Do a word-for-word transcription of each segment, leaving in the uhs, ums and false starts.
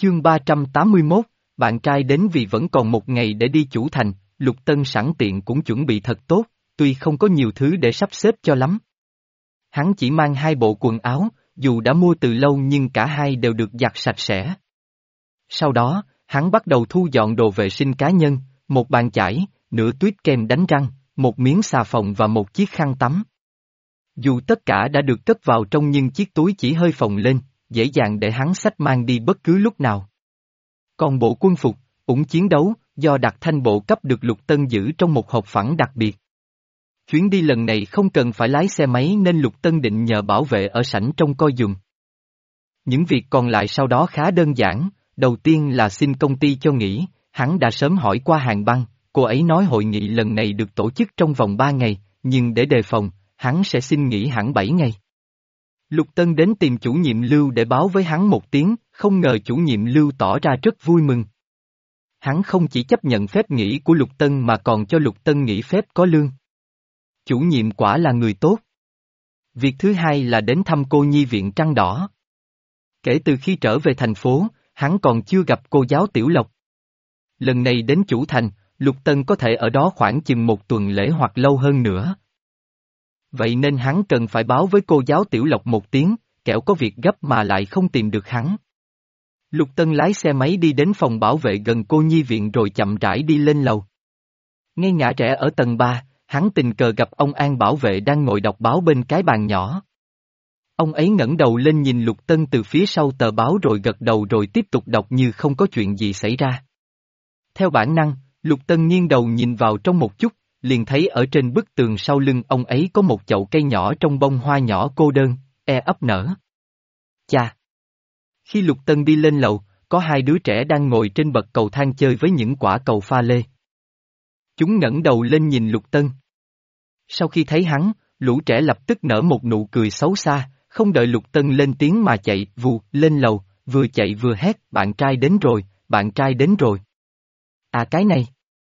Chương ba trăm tám mươi mốt, bạn trai đến vì vẫn còn một ngày để đi Chủ Thành, Lục Tân sẵn tiện cũng chuẩn bị thật tốt, tuy không có nhiều thứ để sắp xếp cho lắm. Hắn chỉ mang hai bộ quần áo, dù đã mua từ lâu nhưng cả hai đều được giặt sạch sẽ. Sau đó, hắn bắt đầu thu dọn đồ vệ sinh cá nhân, một bàn chải, nửa tuyết kem đánh răng, một miếng xà phòng và một chiếc khăn tắm. Dù tất cả đã được cất vào trong nhưng chiếc túi chỉ hơi phồng lên, dễ dàng để hắn xách mang đi bất cứ lúc nào. Còn bộ quân phục, ủng chiến đấu, do Đặc Thanh bộ cấp được Lục Tân giữ trong một hộp phẳng đặc biệt. Chuyến đi lần này không cần phải lái xe máy nên Lục Tân định nhờ bảo vệ ở sảnh trông coi giùm. Những việc còn lại sau đó khá đơn giản, đầu tiên là xin công ty cho nghỉ, hắn đã sớm hỏi qua Hàng Băng, cô ấy nói hội nghị lần này được tổ chức trong vòng ba ngày, nhưng để đề phòng, hắn sẽ xin nghỉ hẳn bảy ngày. Lục Tân đến tìm chủ nhiệm Lưu để báo với hắn một tiếng, không ngờ chủ nhiệm Lưu tỏ ra rất vui mừng. Hắn không chỉ chấp nhận phép nghỉ của Lục Tân mà còn cho Lục Tân nghỉ phép có lương. Chủ nhiệm quả là người tốt. Việc thứ hai là đến thăm cô nhi viện Trăng Đỏ. Kể từ khi trở về thành phố, hắn còn chưa gặp cô giáo Tiểu Lộc. Lần này đến Chủ Thành, Lục Tân có thể ở đó khoảng chừng một tuần lễ hoặc lâu hơn nữa. Vậy nên hắn cần phải báo với cô giáo Tiểu Lộc một tiếng, kẻo có việc gấp mà lại không tìm được hắn. Lục Tân lái xe máy đi đến phòng bảo vệ gần cô nhi viện rồi chậm rãi đi lên lầu. Ngay ngã rẽ ở tầng ba, hắn tình cờ gặp ông An bảo vệ đang ngồi đọc báo bên cái bàn nhỏ. Ông ấy ngẩng đầu lên nhìn Lục Tân từ phía sau tờ báo rồi gật đầu rồi tiếp tục đọc như không có chuyện gì xảy ra. Theo bản năng, Lục Tân nghiêng đầu nhìn vào trong một chút, liền thấy ở trên bức tường sau lưng ông ấy có một chậu cây nhỏ trong bông hoa nhỏ cô đơn, e ấp nở. Chà! Khi Lục Tân đi lên lầu, có hai đứa trẻ đang ngồi trên bậc cầu thang chơi với những quả cầu pha lê. Chúng ngẩng đầu lên nhìn Lục Tân. Sau khi thấy hắn, lũ trẻ lập tức nở một nụ cười xấu xa, không đợi Lục Tân lên tiếng mà chạy vù lên lầu, vừa chạy vừa hét, bạn trai đến rồi, bạn trai đến rồi. À cái này!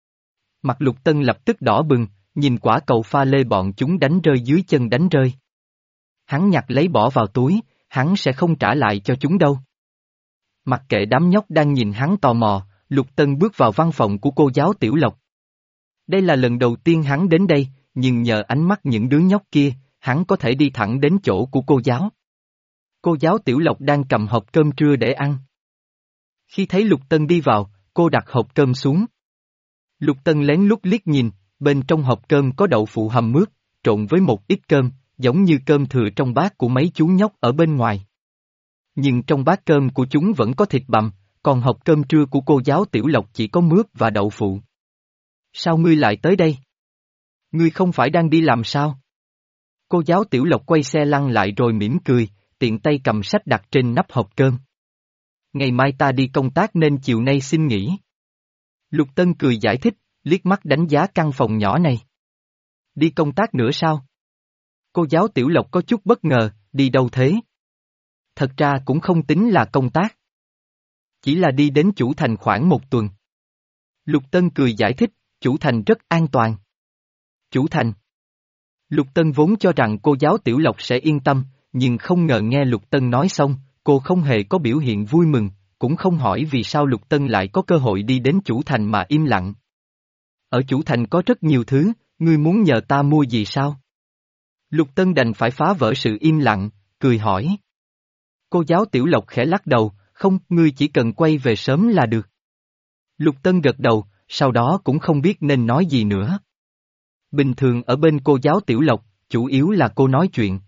Mặt Lục Tân lập tức đỏ bừng, nhìn quả cầu pha lê bọn chúng đánh rơi dưới chân đánh rơi. Hắn nhặt lấy bỏ vào túi, hắn sẽ không trả lại cho chúng đâu. Mặc kệ đám nhóc đang nhìn hắn tò mò, Lục Tân bước vào văn phòng của cô giáo Tiểu Lộc. Đây là lần đầu tiên hắn đến đây, nhưng nhờ ánh mắt những đứa nhóc kia, hắn có thể đi thẳng đến chỗ của cô giáo. Cô giáo Tiểu Lộc đang cầm hộp cơm trưa để ăn. Khi thấy Lục Tân đi vào, cô đặt hộp cơm xuống. Lục Tân lén lút liếc nhìn, bên trong hộp cơm có đậu phụ hầm mướp, trộn với một ít cơm, giống như cơm thừa trong bát của mấy chú nhóc ở bên ngoài. Nhưng trong bát cơm của chúng vẫn có thịt bằm, còn hộp cơm trưa của cô giáo Tiểu Lộc chỉ có mướp và đậu phụ. Sao ngươi lại tới đây? Ngươi không phải đang đi làm sao? Cô giáo Tiểu Lộc quay xe lăn lại rồi mỉm cười, tiện tay cầm sách đặt trên nắp hộp cơm. Ngày mai ta đi công tác nên chiều nay xin nghỉ. Lục Tân cười giải thích, liếc mắt đánh giá căn phòng nhỏ này. Đi công tác nữa sao? Cô giáo Tiểu Lộc có chút bất ngờ, đi đâu thế? Thật ra cũng không tính là công tác. Chỉ là đi đến Chủ Thành khoảng một tuần. Lục Tân cười giải thích, Chủ Thành rất an toàn. Chủ Thành. Lục Tân vốn cho rằng cô giáo Tiểu Lộc sẽ yên tâm, nhưng không ngờ nghe Lục Tân nói xong, cô không hề có biểu hiện vui mừng, cũng không hỏi vì sao Lục Tân lại có cơ hội đi đến Chủ Thành mà im lặng. Ở Chủ Thành có rất nhiều thứ, ngươi muốn nhờ ta mua gì sao? Lục Tân đành phải phá vỡ sự im lặng, cười hỏi. Cô giáo Tiểu Lộc khẽ lắc đầu, không, ngươi chỉ cần quay về sớm là được. Lục Tân gật đầu, sau đó cũng không biết nên nói gì nữa. Bình thường ở bên cô giáo Tiểu Lộc, chủ yếu là cô nói chuyện.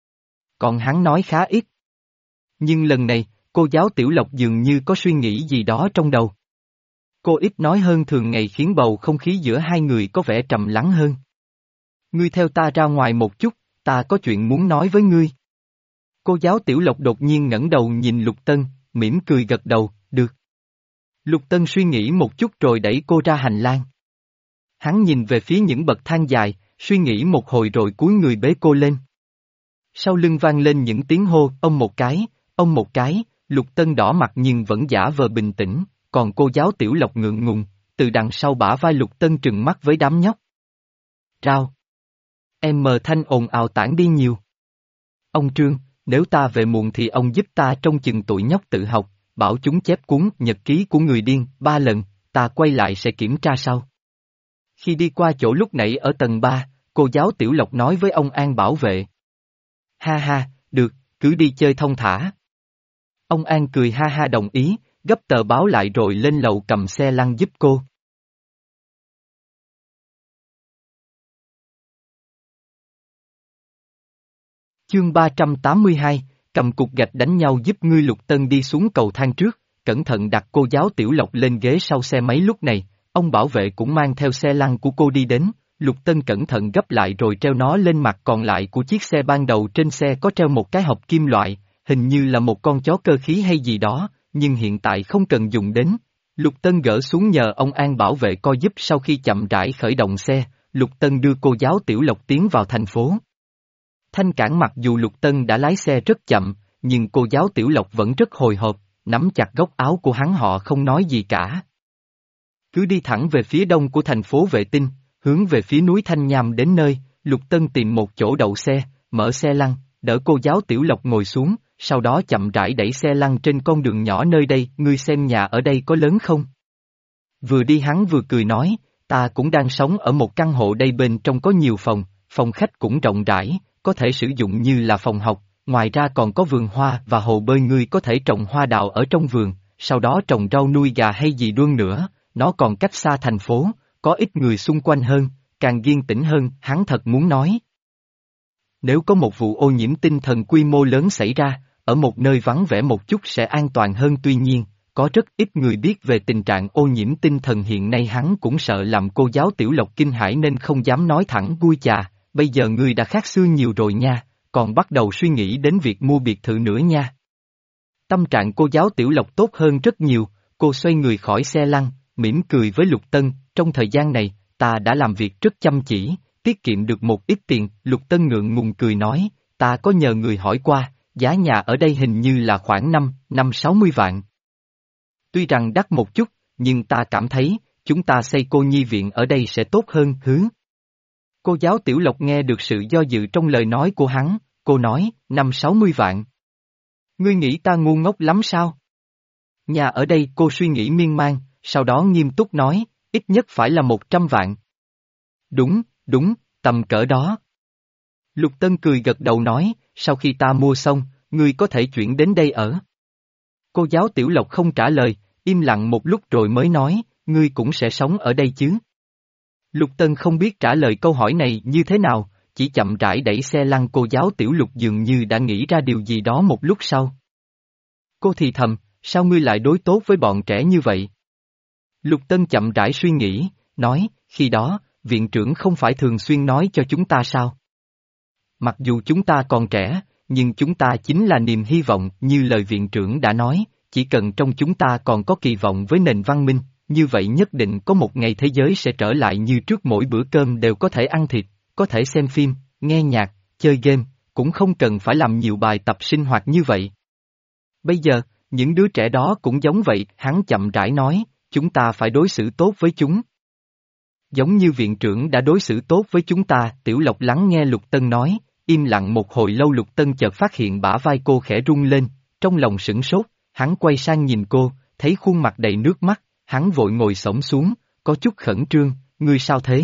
Còn hắn nói khá ít. Nhưng lần này, cô giáo Tiểu Lộc dường như có suy nghĩ gì đó trong đầu. Cô ít nói hơn thường ngày khiến bầu không khí giữa hai người có vẻ trầm lắng hơn. Ngươi theo ta ra ngoài một chút, ta có chuyện muốn nói với ngươi. Cô giáo Tiểu Lộc đột nhiên ngẩng đầu nhìn Lục Tân, mỉm cười gật đầu, được. Lục Tân suy nghĩ một chút rồi đẩy cô ra hành lang. Hắn nhìn về phía những bậc thang dài, suy nghĩ một hồi rồi cúi người bế cô lên. Sau lưng vang lên những tiếng hô, ông một cái, ông một cái, Lục Tân đỏ mặt nhưng vẫn giả vờ bình tĩnh, còn cô giáo Tiểu Lộc ngượng ngùng, từ đằng sau bả vai Lục Tân trừng mắt với đám nhóc. Rao. Em mờ thanh ồn ào tản đi nhiều. Ông Trương, nếu ta về muộn thì ông giúp ta trông chừng tụi nhóc tự học, bảo chúng chép cuốn nhật ký của người điên ba lần, ta quay lại sẽ kiểm tra sau. Khi đi qua chỗ lúc nãy ở tầng ba, cô giáo Tiểu Lộc nói với ông An bảo vệ. Ha ha, được, cứ đi chơi thông thả. Ông An cười ha ha đồng ý, gấp tờ báo lại rồi lên lầu cầm xe lăn giúp cô. Chương ba trăm tám mươi hai, cầm cục gạch đánh nhau giúp ngươi. Lục Tân đi xuống cầu thang trước, cẩn thận đặt cô giáo Tiểu Lộc lên ghế sau xe máy. Lúc này, ông bảo vệ cũng mang theo xe lăn của cô đi đến, Lục Tân cẩn thận gấp lại rồi treo nó lên mặt còn lại của chiếc xe. Ban đầu trên xe có treo một cái hộp kim loại, hình như là một con chó cơ khí hay gì đó, nhưng hiện tại không cần dùng đến. Lục Tân gỡ xuống nhờ ông An bảo vệ coi giúp. Sau khi chậm rãi khởi động xe, Lục Tân đưa cô giáo Tiểu Lộc tiến vào thành phố. Thanh Cảng mặc dù Lục Tân đã lái xe rất chậm, nhưng cô giáo Tiểu Lộc vẫn rất hồi hộp, nắm chặt góc áo của hắn, họ không nói gì cả. Cứ đi thẳng về phía đông của thành phố Vệ Tinh, hướng về phía núi Thanh Nham. Đến nơi, Lục Tân tìm một chỗ đậu xe, mở xe lăn, đỡ cô giáo Tiểu Lộc ngồi xuống, sau đó chậm rãi đẩy xe lăn trên con đường nhỏ. Nơi đây, ngươi xem nhà ở đây có lớn không? Vừa đi hắn vừa cười nói, ta cũng đang sống ở một căn hộ đây, bên trong có nhiều phòng, phòng khách cũng rộng rãi, có thể sử dụng như là phòng học, ngoài ra còn có vườn hoa và hồ bơi. Ngươi có thể trồng hoa đào ở trong vườn, sau đó trồng rau nuôi gà hay gì luôn nữa, nó còn cách xa thành phố, có ít người xung quanh hơn, càng yên tĩnh hơn. Hắn thật muốn nói. Nếu có một vụ ô nhiễm tinh thần quy mô lớn xảy ra, ở một nơi vắng vẻ một chút sẽ an toàn hơn. Tuy nhiên, có rất ít người biết về tình trạng ô nhiễm tinh thần hiện nay. Hắn cũng sợ làm cô giáo Tiểu Lộc kinh hãi nên không dám nói thẳng. Vui chà, bây giờ ngươi đã khác xưa nhiều rồi nha, còn bắt đầu suy nghĩ đến việc mua biệt thự nữa nha. Tâm trạng cô giáo Tiểu Lộc tốt hơn rất nhiều, cô xoay người khỏi xe lăn, mỉm cười với Lục Tân, trong thời gian này, ta đã làm việc rất chăm chỉ, tiết kiệm được một ít tiền. Lục Tân ngượng ngùng cười nói, ta có nhờ người hỏi qua, giá nhà ở đây hình như là khoảng năm, năm sáu mươi vạn. Tuy rằng đắt một chút, nhưng ta cảm thấy, chúng ta xây cô nhi viện ở đây sẽ tốt hơn. Hứ. Cô giáo Tiểu Lộc nghe được sự do dự trong lời nói của hắn, cô nói, năm sáu mươi vạn. Ngươi nghĩ ta ngu ngốc lắm sao? Nhà ở đây. Cô suy nghĩ miên man, sau đó nghiêm túc nói, ít nhất phải là một trăm vạn. Đúng, đúng, tầm cỡ đó. Lục Tân cười gật đầu nói, sau khi ta mua xong, ngươi có thể chuyển đến đây ở. Cô giáo Tiểu Lộc không trả lời, im lặng một lúc rồi mới nói, ngươi cũng sẽ sống ở đây chứ? Lục Tân không biết trả lời câu hỏi này như thế nào, chỉ chậm rãi đẩy xe lăn. Cô giáo Tiểu Lục dường như đã nghĩ ra điều gì đó. một lúc sau. Cô thì thầm, sao ngươi lại đối tốt với bọn trẻ như vậy? Lục Tân chậm rãi suy nghĩ, nói, khi đó, viện trưởng không phải thường xuyên nói cho chúng ta sao? Mặc dù chúng ta còn trẻ, nhưng chúng ta chính là niềm hy vọng. Như lời viện trưởng đã nói, chỉ cần trong chúng ta còn có kỳ vọng với nền văn minh, như vậy nhất định có một ngày thế giới sẽ trở lại như trước, mỗi bữa cơm đều có thể ăn thịt, có thể xem phim, nghe nhạc, chơi game, cũng không cần phải làm nhiều bài tập sinh hoạt như vậy. Bây giờ, những đứa trẻ đó cũng giống vậy. Hắn chậm rãi nói, chúng ta phải đối xử tốt với chúng. Giống như viện trưởng đã đối xử tốt với chúng ta. Tiểu Lộc lắng nghe Lục Tân nói, im lặng một hồi lâu. Lục Tân chợt phát hiện bả vai cô khẽ rung lên, trong lòng sửng sốt, hắn quay sang nhìn cô, thấy khuôn mặt đầy nước mắt, hắn vội ngồi xổm xuống, có chút khẩn trương, ngươi sao thế?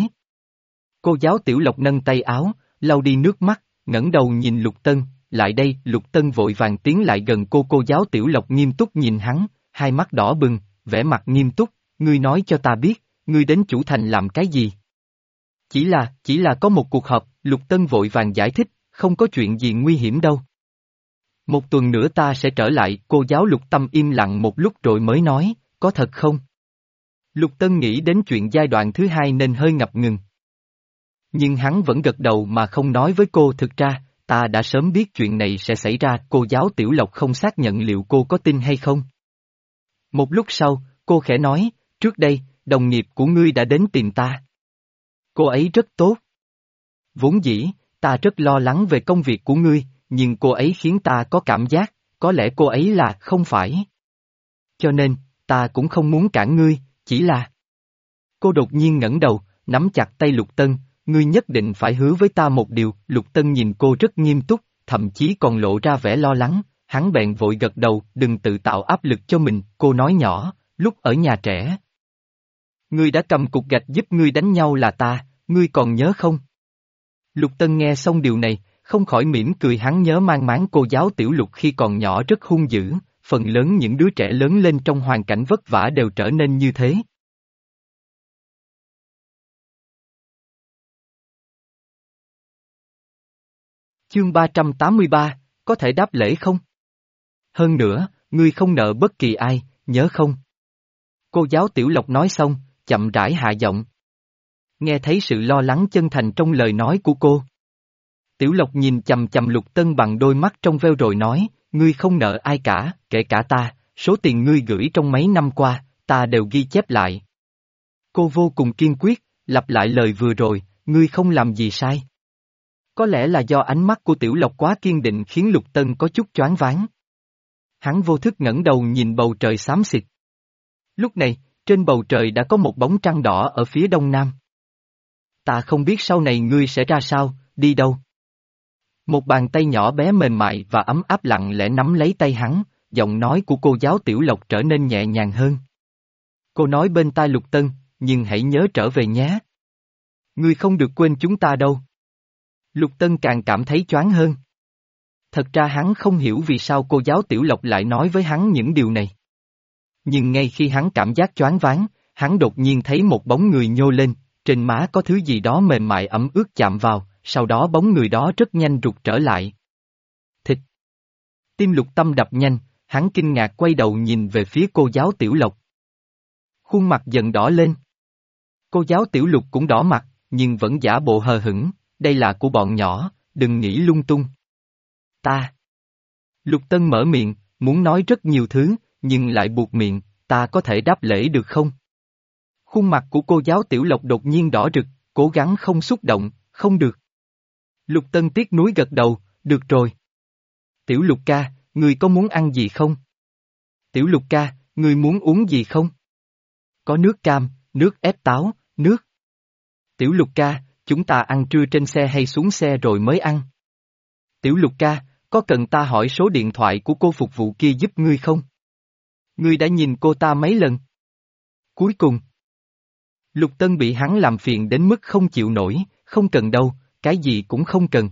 Cô giáo Tiểu Lộc nâng tay áo, lau đi nước mắt, ngẩng đầu nhìn Lục Tân, lại đây. Lục Tân vội vàng tiến lại gần cô. Cô giáo Tiểu Lộc nghiêm túc nhìn hắn, hai mắt đỏ bừng, vẻ mặt nghiêm túc, ngươi nói cho ta biết, ngươi đến Chủ Thành làm cái gì? Chỉ là, chỉ là có một cuộc họp. Lục Tân vội vàng giải thích, không có chuyện gì nguy hiểm đâu. Một tuần nữa ta sẽ trở lại. Cô giáo Lục Tâm im lặng một lúc rồi mới nói, có thật không? Lục Tân nghĩ đến chuyện giai đoạn thứ hai nên hơi ngập ngừng. Nhưng hắn vẫn gật đầu mà không nói với cô. Thực ra, ta đã sớm biết chuyện này sẽ xảy ra. Cô giáo Tiểu Lộc không xác nhận liệu cô có tin hay không. Một lúc sau, cô khẽ nói, trước đây, đồng nghiệp của ngươi đã đến tìm ta. Cô ấy rất tốt. Vốn dĩ, ta rất lo lắng về công việc của ngươi, nhưng cô ấy khiến ta có cảm giác, có lẽ cô ấy là không phải. Cho nên, ta cũng không muốn cản ngươi, chỉ là... Cô đột nhiên ngẩng đầu, nắm chặt tay Lục Tân, ngươi nhất định phải hứa với ta một điều. Lục Tân nhìn cô rất nghiêm túc, thậm chí còn lộ ra vẻ lo lắng, hắn bèn vội gật đầu, đừng tự tạo áp lực cho mình, cô nói nhỏ, lúc ở nhà trẻ. Ngươi đã cầm cục gạch giúp ngươi đánh nhau là ta, ngươi còn nhớ không? Lục Tân nghe xong điều này, không khỏi mỉm cười, hắn nhớ mang máng cô giáo Tiểu Lục khi còn nhỏ rất hung dữ, phần lớn những đứa trẻ lớn lên trong hoàn cảnh vất vả đều trở nên như thế. Chương ba trăm tám mươi ba, có thể đáp lễ không? Hơn nữa, ngươi không nợ bất kỳ ai, nhớ không? Cô giáo Tiểu Lộc nói xong, chậm rãi hạ giọng. Nghe thấy sự lo lắng chân thành trong lời nói của cô. Tiểu Lộc nhìn chằm chằm Lục Tân bằng đôi mắt trong veo rồi nói, ngươi không nợ ai cả, kể cả ta, số tiền ngươi gửi trong mấy năm qua, ta đều ghi chép lại. Cô vô cùng kiên quyết, lặp lại lời vừa rồi, ngươi không làm gì sai. Có lẽ là do ánh mắt của Tiểu Lộc quá kiên định khiến Lục Tân có chút choáng váng. Hắn vô thức ngẩng đầu nhìn bầu trời xám xịt. Lúc này, trên bầu trời đã có một bóng trăng đỏ ở phía đông nam. Ta không biết sau này ngươi sẽ ra sao, đi đâu. Một bàn tay nhỏ bé mềm mại và ấm áp lặng lẽ nắm lấy tay hắn, giọng nói của cô giáo Tiểu Lộc trở nên nhẹ nhàng hơn. Cô nói bên tai Lục Tân, nhưng hãy nhớ trở về nhé. Ngươi không được quên chúng ta đâu. Lục Tân càng cảm thấy choáng hơn. Thật ra hắn không hiểu vì sao cô giáo Tiểu Lộc lại nói với hắn những điều này. Nhưng ngay khi hắn cảm giác choáng váng, hắn đột nhiên thấy một bóng người nhô lên, trên má có thứ gì đó mềm mại ẩm ướt chạm vào, sau đó bóng người đó rất nhanh rụt trở lại. Thịt! Tim Lục Tâm đập nhanh, hắn kinh ngạc quay đầu nhìn về phía cô giáo Tiểu Lộc. Khuôn mặt dần đỏ lên. Cô giáo Tiểu Lục cũng đỏ mặt, nhưng vẫn giả bộ hờ hững, đây là của bọn nhỏ, đừng nghĩ lung tung. Ta! Lục Tân mở miệng, muốn nói rất nhiều thứ, nhưng lại buộc miệng, ta có thể đáp lễ được không? Khuôn mặt của cô giáo Tiểu Lộc đột nhiên đỏ rực, cố gắng không xúc động, không được. Lục Tân tiếc nuối gật đầu, được rồi. Tiểu Lục ca, ngươi có muốn ăn gì không? Tiểu Lục ca, ngươi muốn uống gì không? Có nước cam, nước ép táo, nước. Tiểu Lục ca, chúng ta ăn trưa trên xe hay xuống xe rồi mới ăn? Tiểu Lục ca, có cần ta hỏi số điện thoại của cô phục vụ kia giúp ngươi không? Ngươi đã nhìn cô ta mấy lần? Cuối cùng. Lục Tân bị hắn làm phiền đến mức không chịu nổi, không cần đâu, cái gì cũng không cần.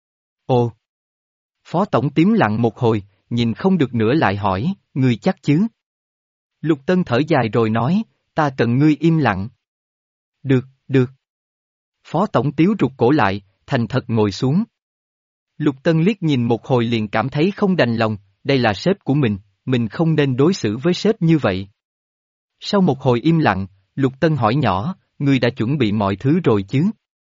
Ồ! Phó tổng tím lặng một hồi, nhìn không được nữa lại hỏi, ngươi chắc chứ? Lục Tân thở dài rồi nói, ta cần ngươi im lặng. Được, được. Phó tổng tiếu rụt cổ lại, thành thật ngồi xuống. Lục Tân liếc nhìn một hồi liền cảm thấy không đành lòng, đây là sếp của mình, mình không nên đối xử với sếp như vậy. Sau một hồi im lặng, Lục Tân hỏi nhỏ, ngươi đã chuẩn bị mọi thứ rồi chứ?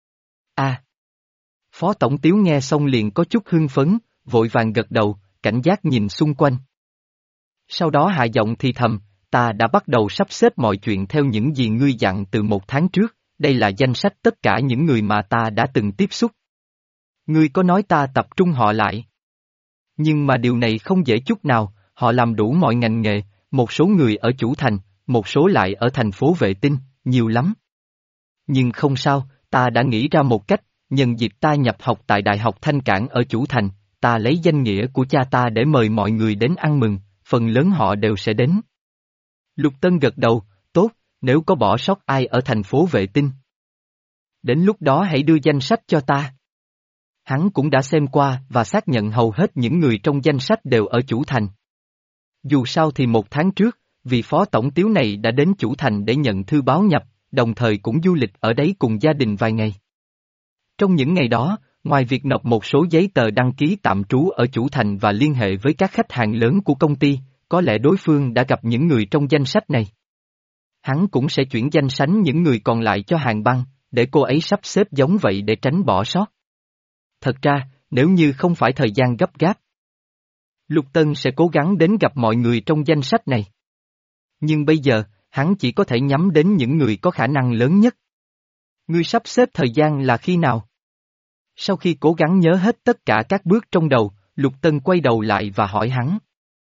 À! Phó tổng tiếu nghe xong liền có chút hưng phấn, vội vàng gật đầu, cảnh giác nhìn xung quanh. Sau đó hạ giọng thì thầm, ta đã bắt đầu sắp xếp mọi chuyện theo những gì ngươi dặn từ một tháng trước, đây là danh sách tất cả những người mà ta đã từng tiếp xúc. Ngươi có nói ta tập trung họ lại. Nhưng mà điều này không dễ chút nào, họ làm đủ mọi ngành nghề, một số người ở chủ thành, một số lại ở thành phố vệ tinh, nhiều lắm. Nhưng không sao, ta đã nghĩ ra một cách, nhân dịp ta nhập học tại Đại học Thanh Cảng ở chủ thành, ta lấy danh nghĩa của cha ta để mời mọi người đến ăn mừng, phần lớn họ đều sẽ đến. Lục Tân gật đầu, tốt, nếu có bỏ sót ai ở thành phố vệ tinh. Đến lúc đó hãy đưa danh sách cho ta. Hắn cũng đã xem qua và xác nhận hầu hết những người trong danh sách đều ở chủ thành. Dù sao thì một tháng trước, vị phó tổng tiếu này đã đến chủ thành để nhận thư báo nhập, đồng thời cũng du lịch ở đấy cùng gia đình vài ngày. Trong những ngày đó, ngoài việc nộp một số giấy tờ đăng ký tạm trú ở chủ thành và liên hệ với các khách hàng lớn của công ty, có lẽ đối phương đã gặp những người trong danh sách này. Hắn cũng sẽ chuyển danh sách những người còn lại cho Hàng Băng, để cô ấy sắp xếp giống vậy để tránh bỏ sót. Thật ra, nếu như không phải thời gian gấp gáp, Lục Tân sẽ cố gắng đến gặp mọi người trong danh sách này. Nhưng bây giờ, hắn chỉ có thể nhắm đến những người có khả năng lớn nhất. Ngươi sắp xếp thời gian là khi nào? Sau khi cố gắng nhớ hết tất cả các bước trong đầu, Lục Tân quay đầu lại và hỏi hắn.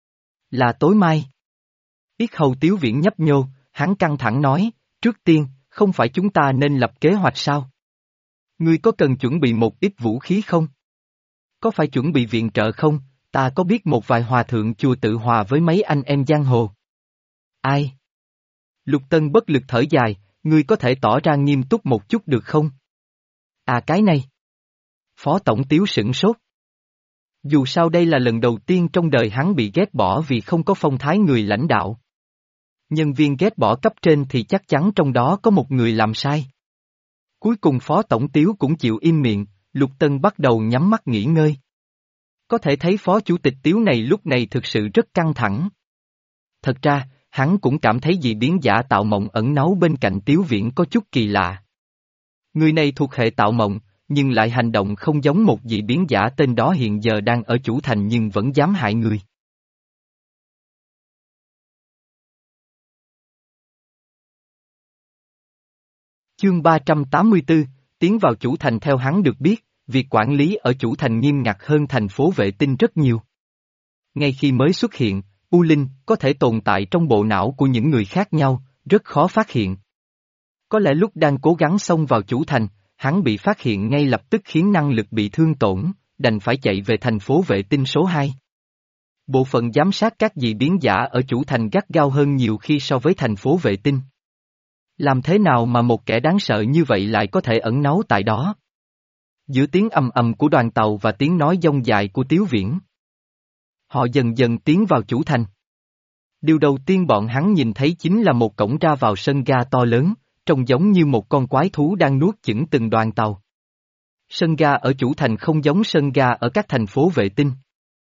Là tối mai. Yết hầu Tiếu Viễn nhấp nhô, hắn căng thẳng nói, trước tiên, không phải chúng ta nên lập kế hoạch sao? Ngươi có cần chuẩn bị một ít vũ khí không? Có phải chuẩn bị viện trợ không? ta có biết một vài hòa thượng chùa Tự Hòa với mấy anh em giang hồ. Ai? Lục Tân bất lực thở dài, ngươi có thể tỏ ra nghiêm túc một chút được không? À cái này. Phó Tổng Tiếu sửng sốt. Dù sao đây là lần đầu tiên trong đời hắn bị ghét bỏ vì không có phong thái người lãnh đạo. Nhân viên ghét bỏ cấp trên thì chắc chắn trong đó có một người làm sai. Cuối cùng Phó Tổng Tiếu cũng chịu im miệng, Lục Tân bắt đầu nhắm mắt nghỉ ngơi. Có thể thấy Phó Chủ tịch Tiếu này lúc này thực sự rất căng thẳng. Thật ra, hắn cũng cảm thấy dị biến giả Tạo Mộng ẩn náu bên cạnh Tiếu Viễn có chút kỳ lạ. Người này thuộc hệ Tạo Mộng, nhưng lại hành động không giống một dị biến giả tên đó hiện giờ đang ở chủ thành nhưng vẫn dám hại người. Chương ba trăm tám mươi tư, tiến vào chủ thành. Theo hắn được biết, việc quản lý ở chủ thành nghiêm ngặt hơn thành phố vệ tinh rất nhiều. Ngay khi mới xuất hiện, U Linh có thể tồn tại trong bộ não của những người khác nhau, rất khó phát hiện. Có lẽ lúc đang cố gắng xông vào chủ thành, hắn bị phát hiện ngay lập tức khiến năng lực bị thương tổn, đành phải chạy về thành phố vệ tinh số hai. Bộ phận giám sát các dị biến giả ở chủ thành gắt gao hơn nhiều khi so với thành phố vệ tinh. Làm thế nào mà một kẻ đáng sợ như vậy lại có thể ẩn náu tại đó? Giữa tiếng ầm ầm của đoàn tàu và tiếng nói dông dài của Tiếu Viễn, họ dần dần tiến vào chủ thành. Điều đầu tiên bọn hắn nhìn thấy chính là một cổng ra vào sân ga to lớn, trông giống như một con quái thú đang nuốt chửng từng đoàn tàu. Sân ga ở chủ thành không giống sân ga ở các thành phố vệ tinh.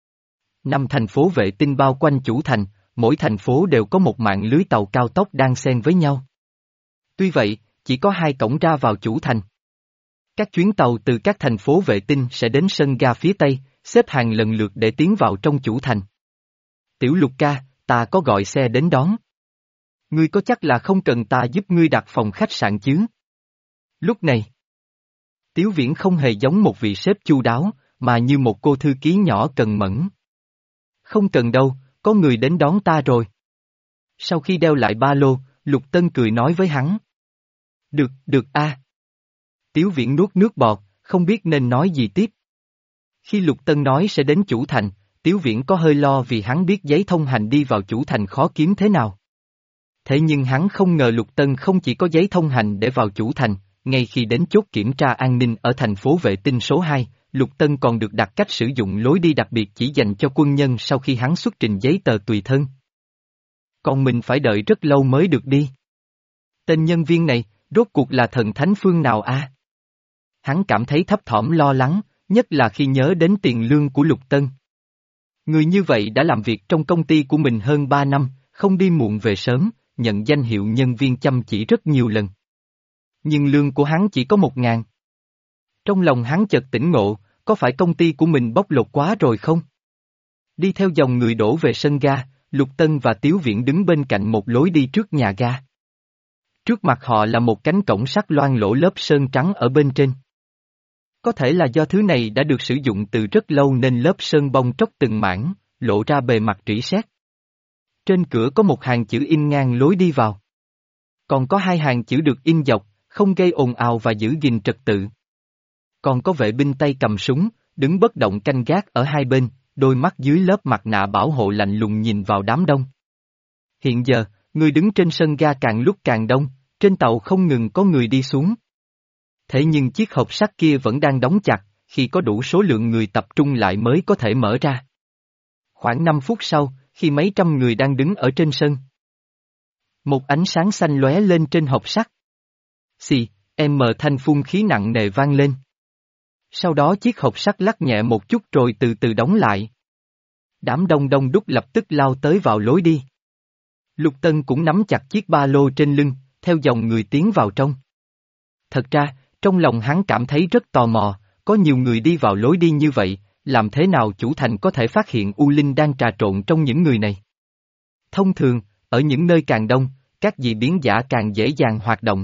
Năm thành phố vệ tinh bao quanh chủ thành, mỗi thành phố đều có một mạng lưới tàu cao tốc đang xen với nhau. Tuy vậy, chỉ có hai cổng ra vào chủ thành. Các chuyến tàu từ các thành phố vệ tinh sẽ đến sân ga phía Tây, xếp hàng lần lượt để tiến vào trong chủ thành. Tiểu Lục ca, ta có gọi xe đến đón. Ngươi có chắc là không cần ta giúp ngươi đặt phòng khách sạn chứ? Lúc này, Tiếu Viễn không hề giống một vị sếp chu đáo, mà như một cô thư ký nhỏ cần mẫn. Không cần đâu, có người đến đón ta rồi. Sau khi đeo lại ba lô, Lục Tân cười nói với hắn. Được, được a. Tiếu Viễn nuốt nước bọt, không biết nên nói gì tiếp. Khi Lục Tân nói sẽ đến chủ thành, Tiếu Viễn có hơi lo vì hắn biết giấy thông hành đi vào chủ thành khó kiếm thế nào. Thế nhưng hắn không ngờ Lục Tân không chỉ có giấy thông hành để vào chủ thành, ngay khi đến chốt kiểm tra an ninh ở thành phố vệ tinh số hai, Lục Tân còn được đặt cách sử dụng lối đi đặc biệt chỉ dành cho quân nhân sau khi hắn xuất trình giấy tờ tùy thân. Còn mình phải đợi rất lâu mới được đi. Tên nhân viên này, rốt cuộc là thần thánh phương nào a? Hắn cảm thấy thấp thỏm lo lắng, nhất là khi nhớ đến tiền lương của Lục Tân. Người như vậy đã làm việc trong công ty của mình hơn ba năm, không đi muộn về sớm, nhận danh hiệu nhân viên chăm chỉ rất nhiều lần. Nhưng lương của hắn chỉ có một ngàn. Trong lòng hắn chợt tỉnh ngộ, có phải công ty của mình bóc lột quá rồi không? Đi theo dòng người đổ về sân ga, Lục Tân và Tiếu Viễn đứng bên cạnh một lối đi trước nhà ga. Trước mặt họ là một cánh cổng sắt loang lỗ lớp sơn trắng ở bên trên. Có thể là do thứ này đã được sử dụng từ rất lâu nên lớp sơn bong tróc từng mảng, lộ ra bề mặt rỉ sét. Trên cửa có một hàng chữ in ngang lối đi vào. Còn có hai hàng chữ được in dọc, không gây ồn ào và giữ gìn trật tự. Còn có vệ binh tay cầm súng, đứng bất động canh gác ở hai bên, đôi mắt dưới lớp mặt nạ bảo hộ lạnh lùng nhìn vào đám đông. Hiện giờ, người đứng trên sân ga càng lúc càng đông, trên tàu không ngừng có người đi xuống. Thế nhưng chiếc hộp sắt kia vẫn đang đóng chặt, khi có đủ số lượng người tập trung lại mới có thể mở ra. Khoảng năm phút sau, khi mấy trăm người đang đứng ở trên sân, một ánh sáng xanh lóe lên trên hộp sắt. Xì, em mờ thanh phun khí nặng nề vang lên. Sau đó chiếc hộp sắt lắc nhẹ một chút rồi từ từ đóng lại. Đám đông đông đúc lập tức lao tới vào lối đi. Lục Tân cũng nắm chặt chiếc ba lô trên lưng, theo dòng người tiến vào trong. Thật ra, trong lòng hắn cảm thấy rất tò mò, có nhiều người đi vào lối đi như vậy, làm thế nào chủ thành có thể phát hiện U Linh đang trà trộn trong những người này? Thông thường, ở những nơi càng đông, các dị biến giả càng dễ dàng hoạt động.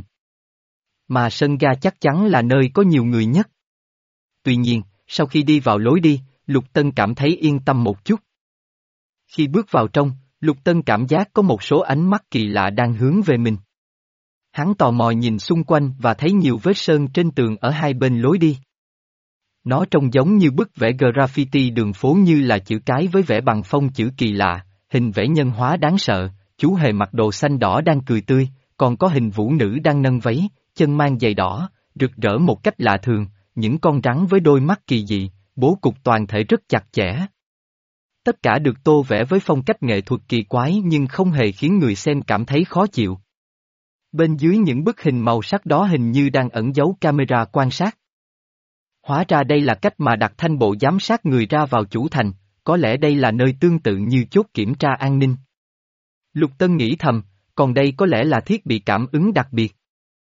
Mà sân ga chắc chắn là nơi có nhiều người nhất. Tuy nhiên, sau khi đi vào lối đi, Lục Tân cảm thấy yên tâm một chút. Khi bước vào trong, Lục Tân cảm giác có một số ánh mắt kỳ lạ đang hướng về mình. Hắn tò mò nhìn xung quanh và thấy nhiều vết sơn trên tường ở hai bên lối đi. Nó trông giống như bức vẽ graffiti đường phố như là chữ cái với vẽ bằng phông chữ kỳ lạ, hình vẽ nhân hóa đáng sợ, chú hề mặc đồ xanh đỏ đang cười tươi, còn có hình vũ nữ đang nâng váy, chân mang giày đỏ, rực rỡ một cách lạ thường, những con rắn với đôi mắt kỳ dị, bố cục toàn thể rất chặt chẽ. Tất cả được tô vẽ với phong cách nghệ thuật kỳ quái nhưng không hề khiến người xem cảm thấy khó chịu. Bên dưới những bức hình màu sắc đó hình như đang ẩn giấu camera quan sát. Hóa ra đây là cách mà đặt thanh bộ giám sát người ra vào chủ thành, có lẽ đây là nơi tương tự như chốt kiểm tra an ninh. Lục Tân nghĩ thầm, còn đây có lẽ là thiết bị cảm ứng đặc biệt.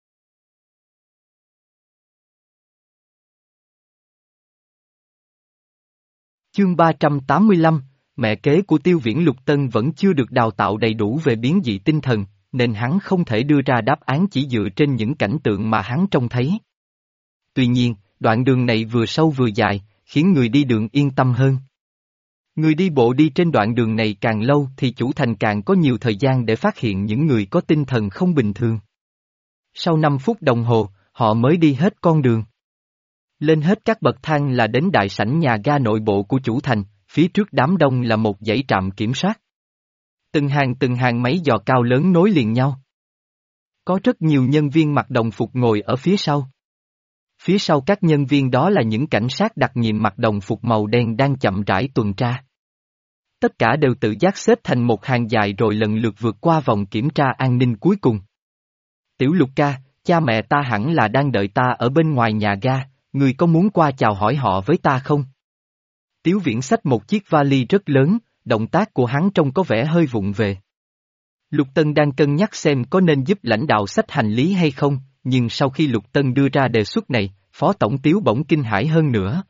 Chương ba trăm tám mươi lăm, mẹ kế của Tiêu Viễn. Lục Tân vẫn chưa được đào tạo đầy đủ về biến dị tinh thần, nên hắn không thể đưa ra đáp án chỉ dựa trên những cảnh tượng mà hắn trông thấy. Tuy nhiên, đoạn đường này vừa sâu vừa dài, khiến người đi đường yên tâm hơn. Người đi bộ đi trên đoạn đường này càng lâu thì chủ thành càng có nhiều thời gian để phát hiện những người có tinh thần không bình thường. Sau năm phút đồng hồ, họ mới đi hết con đường. Lên hết các bậc thang là đến đại sảnh nhà ga nội bộ của chủ thành, phía trước đám đông là một dãy trạm kiểm soát. Từng hàng từng hàng máy dò cao lớn nối liền nhau. Có rất nhiều nhân viên mặc đồng phục ngồi ở phía sau. Phía sau các nhân viên đó là những cảnh sát đặc nhiệm mặc đồng phục màu đen đang chậm rãi tuần tra. Tất cả đều tự giác xếp thành một hàng dài rồi lần lượt vượt qua vòng kiểm tra an ninh cuối cùng. Tiểu Lục ca, cha mẹ ta hẳn là đang đợi ta ở bên ngoài nhà ga, người có muốn qua chào hỏi họ với ta không? Tiếu Viễn xách một chiếc vali rất lớn, động tác của hắn trông có vẻ hơi vụng về. Lục Tân đang cân nhắc xem có nên giúp lãnh đạo xách hành lý hay không, nhưng sau khi Lục Tân đưa ra đề xuất này, Phó Tổng Tiếu bỗng kinh hãi hơn nữa.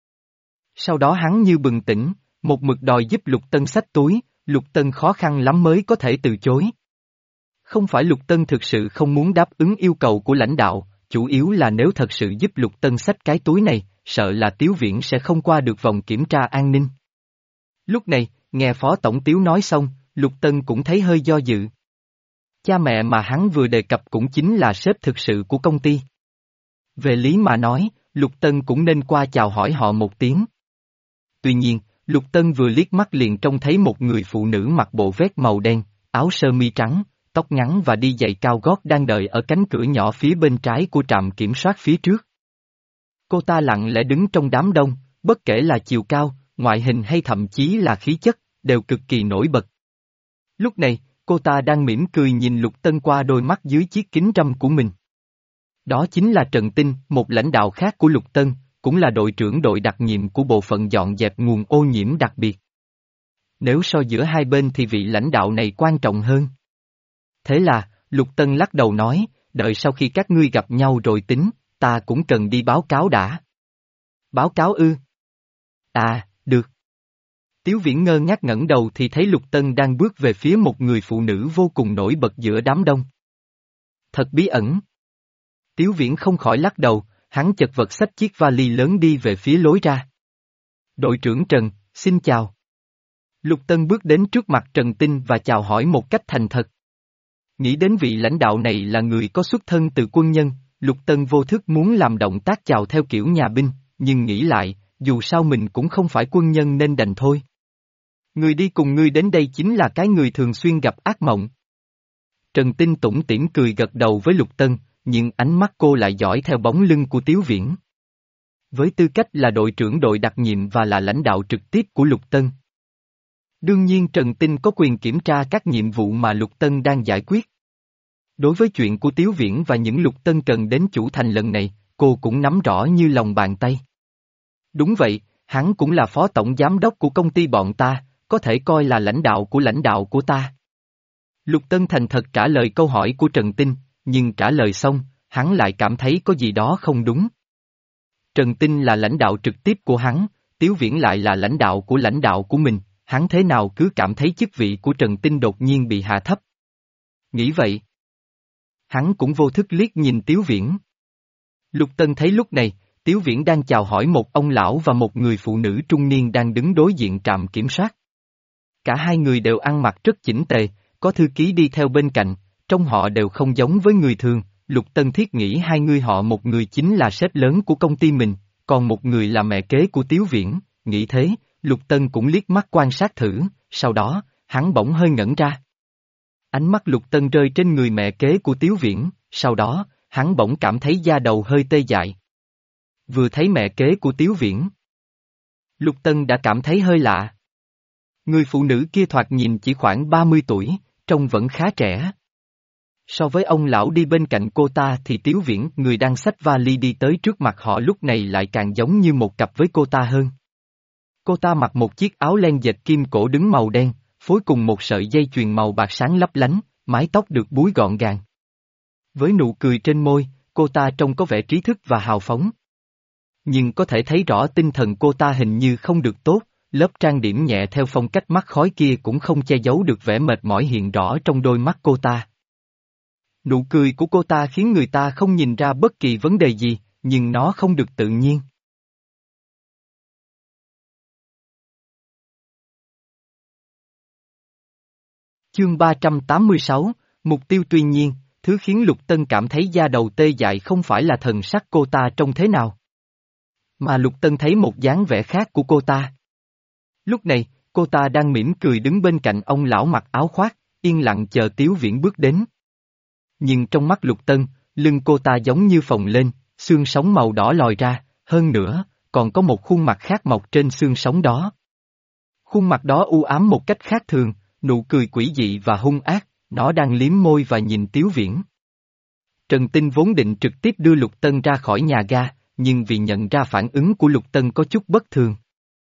Sau đó hắn như bừng tỉnh, một mực đòi giúp Lục Tân xách túi, Lục Tân khó khăn lắm mới có thể từ chối. Không phải Lục Tân thực sự không muốn đáp ứng yêu cầu của lãnh đạo, chủ yếu là nếu thật sự giúp Lục Tân xách cái túi này, sợ là Tiếu Viễn sẽ không qua được vòng kiểm tra an ninh. Lúc này, nghe Phó Tổng Tiếu nói xong, Lục Tân cũng thấy hơi do dự. Cha mẹ mà hắn vừa đề cập cũng chính là sếp thực sự của công ty. Về lý mà nói, Lục Tân cũng nên qua chào hỏi họ một tiếng. Tuy nhiên, Lục Tân vừa liếc mắt liền trông thấy một người phụ nữ mặc bộ vest màu đen, áo sơ mi trắng, tóc ngắn và đi giày cao gót đang đợi ở cánh cửa nhỏ phía bên trái của trạm kiểm soát phía trước. Cô ta lặng lẽ đứng trong đám đông, bất kể là chiều cao, ngoại hình hay thậm chí là khí chất, đều cực kỳ nổi bật. Lúc này, cô ta đang mỉm cười nhìn Lục Tân qua đôi mắt dưới chiếc kính râm của mình. Đó chính là Trần Tinh, một lãnh đạo khác của Lục Tân, cũng là đội trưởng đội đặc nhiệm của bộ phận dọn dẹp nguồn ô nhiễm đặc biệt. Nếu so giữa hai bên thì vị lãnh đạo này quan trọng hơn. Thế là, Lục Tân lắc đầu nói, đợi sau khi các ngươi gặp nhau rồi tính, ta cũng cần đi báo cáo đã. Báo cáo ư? À, được. Tiếu Viễn ngơ ngác ngẩng đầu thì thấy Lục Tân đang bước về phía một người phụ nữ vô cùng nổi bật giữa đám đông. Thật bí ẩn. Tiếu Viễn không khỏi lắc đầu, hắn chật vật xách chiếc vali lớn đi về phía lối ra. Đội trưởng Trần, xin chào. Lục Tân bước đến trước mặt Trần Tinh và chào hỏi một cách thành thật. Nghĩ đến vị lãnh đạo này là người có xuất thân từ quân nhân, Lục Tân vô thức muốn làm động tác chào theo kiểu nhà binh, nhưng nghĩ lại, dù sao mình cũng không phải quân nhân nên đành thôi. Người đi cùng ngươi đến đây chính là cái người thường xuyên gặp ác mộng. Trần Tinh tủm tỉm cười gật đầu với Lục Tân, nhưng ánh mắt cô lại dõi theo bóng lưng của Tiếu Viễn. Với tư cách là đội trưởng đội đặc nhiệm và là lãnh đạo trực tiếp của Lục Tân. Đương nhiên Trần Tinh có quyền kiểm tra các nhiệm vụ mà Lục Tân đang giải quyết. Đối với chuyện của Tiếu Viễn và những Lục Tân cần đến chủ thành lần này, cô cũng nắm rõ như lòng bàn tay. Đúng vậy, hắn cũng là phó tổng giám đốc của công ty bọn ta, có thể coi là lãnh đạo của lãnh đạo của ta. Lục Tân thành thật trả lời câu hỏi của Trần Tinh, nhưng trả lời xong, hắn lại cảm thấy có gì đó không đúng. Trần Tinh là lãnh đạo trực tiếp của hắn, Tiếu Viễn lại là lãnh đạo của lãnh đạo của mình, hắn thế nào cứ cảm thấy chức vị của Trần Tinh đột nhiên bị hạ thấp. Nghĩ vậy, hắn cũng vô thức liếc nhìn Tiếu Viễn. Lục Tân thấy lúc này, Tiếu Viễn đang chào hỏi một ông lão và một người phụ nữ trung niên đang đứng đối diện trạm kiểm soát. Cả hai người đều ăn mặc rất chỉnh tề, có thư ký đi theo bên cạnh, trông họ đều không giống với người thường. Lục Tân thiết nghĩ hai người họ một người chính là sếp lớn của công ty mình, còn một người là mẹ kế của Tiếu Viễn, nghĩ thế, Lục Tân cũng liếc mắt quan sát thử, sau đó, hắn bỗng hơi ngẩn ra. Ánh mắt Lục Tân rơi trên người mẹ kế của Tiếu Viễn, sau đó, hắn bỗng cảm thấy da đầu hơi tê dại. Vừa thấy mẹ kế của Tiếu Viễn, Lục Tân đã cảm thấy hơi lạ. Người phụ nữ kia thoạt nhìn chỉ khoảng ba mươi tuổi, trông vẫn khá trẻ. So với ông lão đi bên cạnh cô ta thì Tiếu Viễn, người đang xách vali đi tới trước mặt họ lúc này lại càng giống như một cặp với cô ta hơn. Cô ta mặc một chiếc áo len dệt kim cổ đứng màu đen, phối cùng một sợi dây chuyền màu bạc sáng lấp lánh, mái tóc được búi gọn gàng. Với nụ cười trên môi, cô ta trông có vẻ trí thức và hào phóng. Nhưng có thể thấy rõ tinh thần cô ta hình như không được tốt, lớp trang điểm nhẹ theo phong cách mắt khói kia cũng không che giấu được vẻ mệt mỏi hiện rõ trong đôi mắt cô ta. Nụ cười của cô ta khiến người ta không nhìn ra bất kỳ vấn đề gì, nhưng nó không được tự nhiên. Chương ba trăm tám mươi sáu, Mục tiêu tuy nhiên, thứ khiến Lục Tân cảm thấy da đầu tê dại không phải là thần sắc cô ta trông thế nào. Mà Lục Tân thấy một dáng vẻ khác của cô ta. Lúc này, cô ta đang mỉm cười đứng bên cạnh ông lão mặc áo khoác, yên lặng chờ Tiếu Viễn bước đến. Nhưng trong mắt Lục Tân, lưng cô ta giống như phồng lên, xương sống màu đỏ lòi ra, hơn nữa, còn có một khuôn mặt khác mọc trên xương sống đó. Khuôn mặt đó u ám một cách khác thường, nụ cười quỷ dị và hung ác, nó đang liếm môi và nhìn Tiếu Viễn. Trần Tinh vốn định trực tiếp đưa Lục Tân ra khỏi nhà ga, nhưng vì nhận ra phản ứng của Lục Tân có chút bất thường.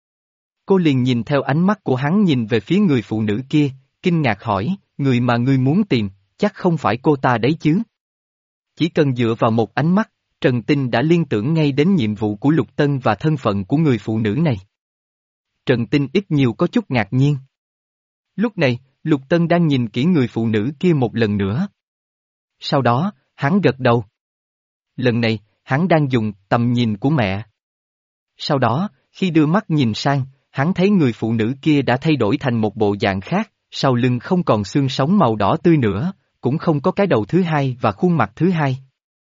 Cô liền nhìn theo ánh mắt của hắn nhìn về phía người phụ nữ kia, kinh ngạc hỏi, người mà ngươi muốn tìm, chắc không phải cô ta đấy chứ? Chỉ cần dựa vào một ánh mắt, Trần Tinh đã liên tưởng ngay đến nhiệm vụ của Lục Tân và thân phận của người phụ nữ này. Trần Tinh ít nhiều có chút ngạc nhiên. Lúc này, Lục Tân đang nhìn kỹ người phụ nữ kia một lần nữa. Sau đó, hắn gật đầu. Lần này, hắn đang dùng tầm nhìn của mẹ. Sau đó, khi đưa mắt nhìn sang, hắn thấy người phụ nữ kia đã thay đổi thành một bộ dạng khác, sau lưng không còn xương sống màu đỏ tươi nữa, cũng không có cái đầu thứ hai và khuôn mặt thứ hai.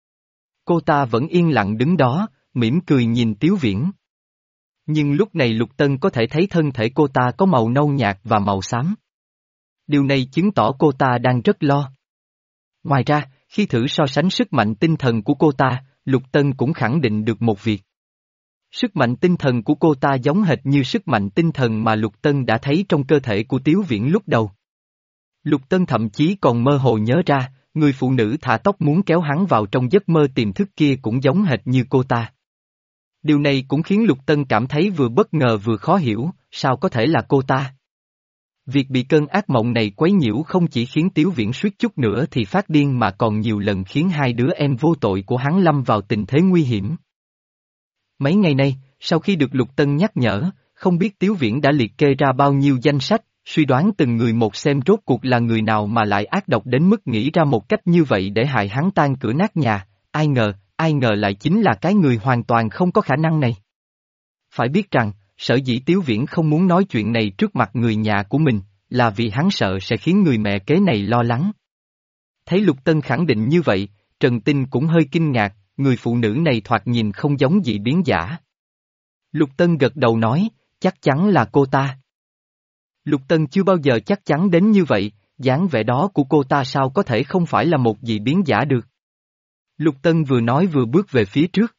Cô ta vẫn yên lặng đứng đó, mỉm cười nhìn Tiếu Viễn. Nhưng lúc này Lục Tân có thể thấy thân thể cô ta có màu nâu nhạt và màu xám. Điều này chứng tỏ cô ta đang rất lo. Ngoài ra, khi thử so sánh sức mạnh tinh thần của cô ta, Lục Tân cũng khẳng định được một việc. Sức mạnh tinh thần của cô ta giống hệt như sức mạnh tinh thần mà Lục Tân đã thấy trong cơ thể của Tiếu Viễn lúc đầu. Lục Tân thậm chí còn mơ hồ nhớ ra, người phụ nữ thả tóc muốn kéo hắn vào trong giấc mơ tiềm thức kia cũng giống hệt như cô ta. Điều này cũng khiến Lục Tân cảm thấy vừa bất ngờ vừa khó hiểu, sao có thể là cô ta? Việc bị cơn ác mộng này quấy nhiễu không chỉ khiến Tiếu Viễn suýt chút nữa thì phát điên mà còn nhiều lần khiến hai đứa em vô tội của hắn lâm vào tình thế nguy hiểm. Mấy ngày nay, sau khi được Lục Tân nhắc nhở, không biết Tiếu Viễn đã liệt kê ra bao nhiêu danh sách, suy đoán từng người một xem rốt cuộc là người nào mà lại ác độc đến mức nghĩ ra một cách như vậy để hại hắn tan cửa nát nhà, ai ngờ, ai ngờ lại chính là cái người hoàn toàn không có khả năng này. Phải biết rằng, sở dĩ Tiếu Viễn không muốn nói chuyện này trước mặt người nhà của mình, là vì hắn sợ sẽ khiến người mẹ kế này lo lắng. Thấy Lục Tân khẳng định như vậy, Trần Tinh cũng hơi kinh ngạc, người phụ nữ này thoạt nhìn không giống dị biến giả. Lục Tân gật đầu nói, chắc chắn là cô ta. Lục Tân chưa bao giờ chắc chắn đến như vậy, dáng vẻ đó của cô ta sao có thể không phải là một dị biến giả được. Lục Tân vừa nói vừa bước về phía trước.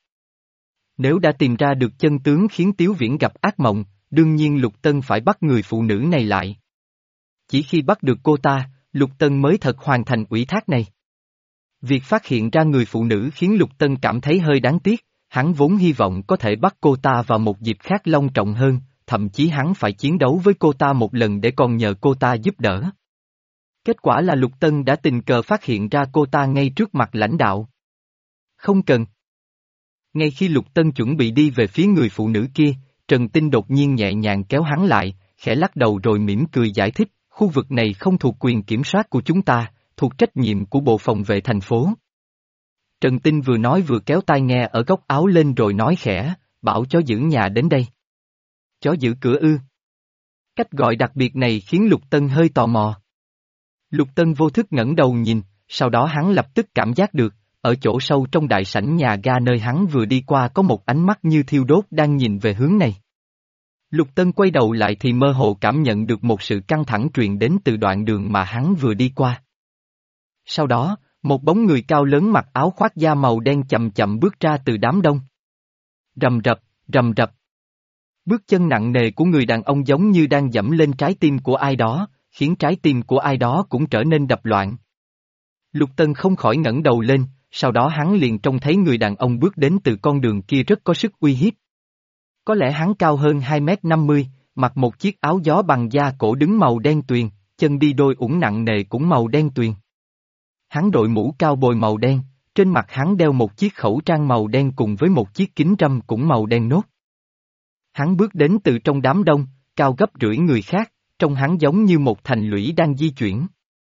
Nếu đã tìm ra được chân tướng khiến Tiếu Viễn gặp ác mộng, đương nhiên Lục Tân phải bắt người phụ nữ này lại. Chỉ khi bắt được cô ta, Lục Tân mới thật hoàn thành ủy thác này. Việc phát hiện ra người phụ nữ khiến Lục Tân cảm thấy hơi đáng tiếc, hắn vốn hy vọng có thể bắt cô ta vào một dịp khác long trọng hơn, thậm chí hắn phải chiến đấu với cô ta một lần để còn nhờ cô ta giúp đỡ. Kết quả là Lục Tân đã tình cờ phát hiện ra cô ta ngay trước mặt lãnh đạo. Không cần. Ngay khi Lục Tân chuẩn bị đi về phía người phụ nữ kia, Trần Tinh đột nhiên nhẹ nhàng kéo hắn lại, khẽ lắc đầu rồi mỉm cười giải thích, khu vực này không thuộc quyền kiểm soát của chúng ta, thuộc trách nhiệm của bộ phòng vệ thành phố. Trần Tinh vừa nói vừa kéo tai nghe ở góc áo lên rồi nói khẽ, bảo chó giữ nhà đến đây. Chó giữ cửa ư? Cách gọi đặc biệt này khiến Lục Tân hơi tò mò. Lục Tân vô thức ngẩng đầu nhìn, sau đó hắn lập tức cảm giác được, ở chỗ sâu trong đại sảnh nhà ga nơi hắn vừa đi qua có một ánh mắt như thiêu đốt đang nhìn về hướng này. Lục Tân quay đầu lại thì mơ hồ cảm nhận được một sự căng thẳng truyền đến từ đoạn đường mà hắn vừa đi qua. Sau đó, một bóng người cao lớn mặc áo khoác da màu đen chậm chậm bước ra từ đám đông. Rầm rập, rầm rập. Bước chân nặng nề của người đàn ông giống như đang dẫm lên trái tim của ai đó, khiến trái tim của ai đó cũng trở nên đập loạn. Lục Tân không khỏi ngẩng đầu lên, sau đó hắn liền trông thấy người đàn ông bước đến từ con đường kia rất có sức uy hiếp. Có lẽ hắn cao hơn hai mét năm mươi, mặc một chiếc áo gió bằng da cổ đứng màu đen tuyền, chân đi đôi ủng nặng nề cũng màu đen tuyền. Hắn đội mũ cao bồi màu đen, trên mặt hắn đeo một chiếc khẩu trang màu đen cùng với một chiếc kính râm cũng màu đen nốt. Hắn bước đến từ trong đám đông, cao gấp rưỡi người khác, trông hắn giống như một thành lũy đang di chuyển.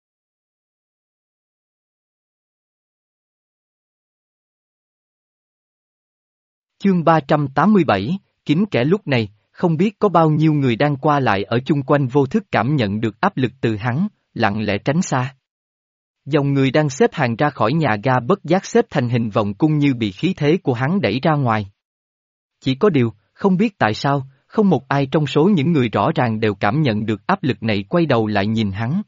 Chương ba trăm tám mươi bảy, Kiếm Kẻ. Lúc này, không biết có bao nhiêu người đang qua lại ở chung quanh vô thức cảm nhận được áp lực từ hắn, lặng lẽ tránh xa. Dòng người đang xếp hàng ra khỏi nhà ga bất giác xếp thành hình vòng cung như bị khí thế của hắn đẩy ra ngoài. Chỉ có điều, không biết tại sao, không một ai trong số những người rõ ràng đều cảm nhận được áp lực này quay đầu lại nhìn hắn.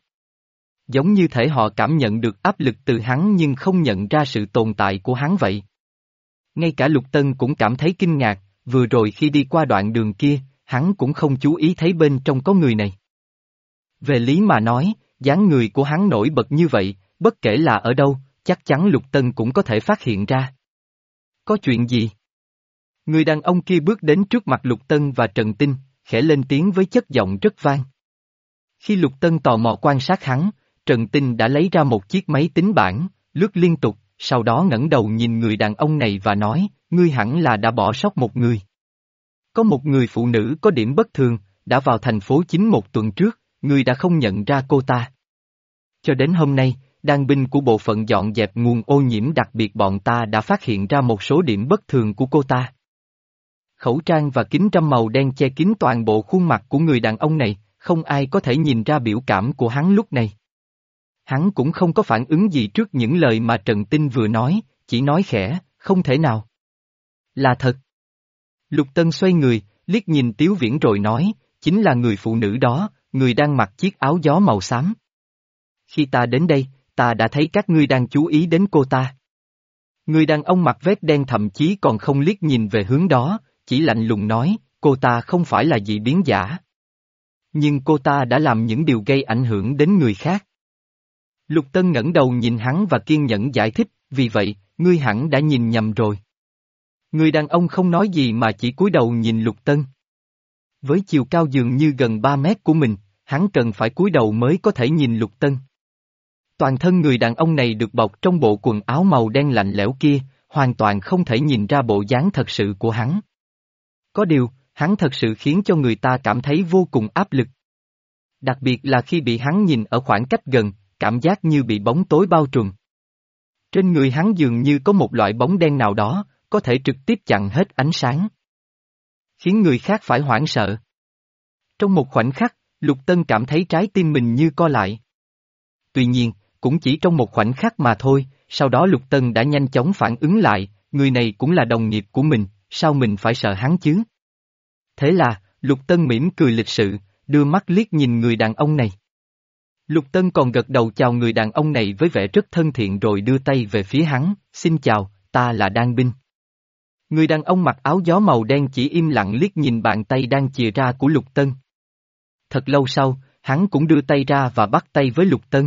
Giống như thể họ cảm nhận được áp lực từ hắn nhưng không nhận ra sự tồn tại của hắn vậy. Ngay cả Lục Tân cũng cảm thấy kinh ngạc, vừa rồi khi đi qua đoạn đường kia, hắn cũng không chú ý thấy bên trong có người này. Về lý mà nói, dáng người của hắn nổi bật như vậy, bất kể là ở đâu, chắc chắn Lục Tân cũng có thể phát hiện ra. Có chuyện gì? Người đàn ông kia bước đến trước mặt Lục Tân và Trần Tinh, khẽ lên tiếng với chất giọng rất vang. Khi Lục Tân tò mò quan sát hắn, Trần Tinh đã lấy ra một chiếc máy tính bảng, lướt liên tục, sau đó ngẩng đầu nhìn người đàn ông này và nói, ngươi hẳn là đã bỏ sót một người. Có một người phụ nữ có điểm bất thường, đã vào thành phố chính một tuần trước, ngươi đã không nhận ra cô ta. Cho đến hôm nay, đàn binh của bộ phận dọn dẹp nguồn ô nhiễm đặc biệt bọn ta đã phát hiện ra một số điểm bất thường của cô ta. Khẩu trang và kính râm màu đen che kín toàn bộ khuôn mặt của người đàn ông này, không ai có thể nhìn ra biểu cảm của hắn lúc này. Hắn cũng không có phản ứng gì trước những lời mà Trần Tinh vừa nói, chỉ nói khẽ, không thể nào. Là thật. Lục Tân xoay người, liếc nhìn Tiếu Viễn rồi nói, chính là người phụ nữ đó, người đang mặc chiếc áo gió màu xám. Khi ta đến đây, ta đã thấy các ngươi đang chú ý đến cô ta. Người đàn ông mặc vest đen thậm chí còn không liếc nhìn về hướng đó, chỉ lạnh lùng nói, cô ta không phải là dị biến giả. Nhưng cô ta đã làm những điều gây ảnh hưởng đến người khác. Lục Tân ngẩng đầu nhìn hắn và kiên nhẫn giải thích, vì vậy, ngươi hẳn đã nhìn nhầm rồi. Người đàn ông không nói gì mà chỉ cúi đầu nhìn Lục Tân. Với chiều cao dường như gần ba mét của mình, hắn cần phải cúi đầu mới có thể nhìn Lục Tân. Toàn thân người đàn ông này được bọc trong bộ quần áo màu đen lạnh lẽo kia, hoàn toàn không thể nhìn ra bộ dáng thật sự của hắn. Có điều, hắn thật sự khiến cho người ta cảm thấy vô cùng áp lực. Đặc biệt là khi bị hắn nhìn ở khoảng cách gần, cảm giác như bị bóng tối bao trùm. Trên người hắn dường như có một loại bóng đen nào đó, có thể trực tiếp chặn hết ánh sáng. Khiến người khác phải hoảng sợ. Trong một khoảnh khắc, Lục Tân cảm thấy trái tim mình như co lại. Tuy nhiên, cũng chỉ trong một khoảnh khắc mà thôi, sau đó Lục Tân đã nhanh chóng phản ứng lại, người này cũng là đồng nghiệp của mình, sao mình phải sợ hắn chứ? Thế là, Lục Tân mỉm cười lịch sự, đưa mắt liếc nhìn người đàn ông này. Lục Tân còn gật đầu chào người đàn ông này với vẻ rất thân thiện rồi đưa tay về phía hắn, xin chào, ta là Đan Binh. Người đàn ông mặc áo gió màu đen chỉ im lặng liếc nhìn bàn tay đang chìa ra của Lục Tân. Thật lâu sau, hắn cũng đưa tay ra và bắt tay với Lục Tân.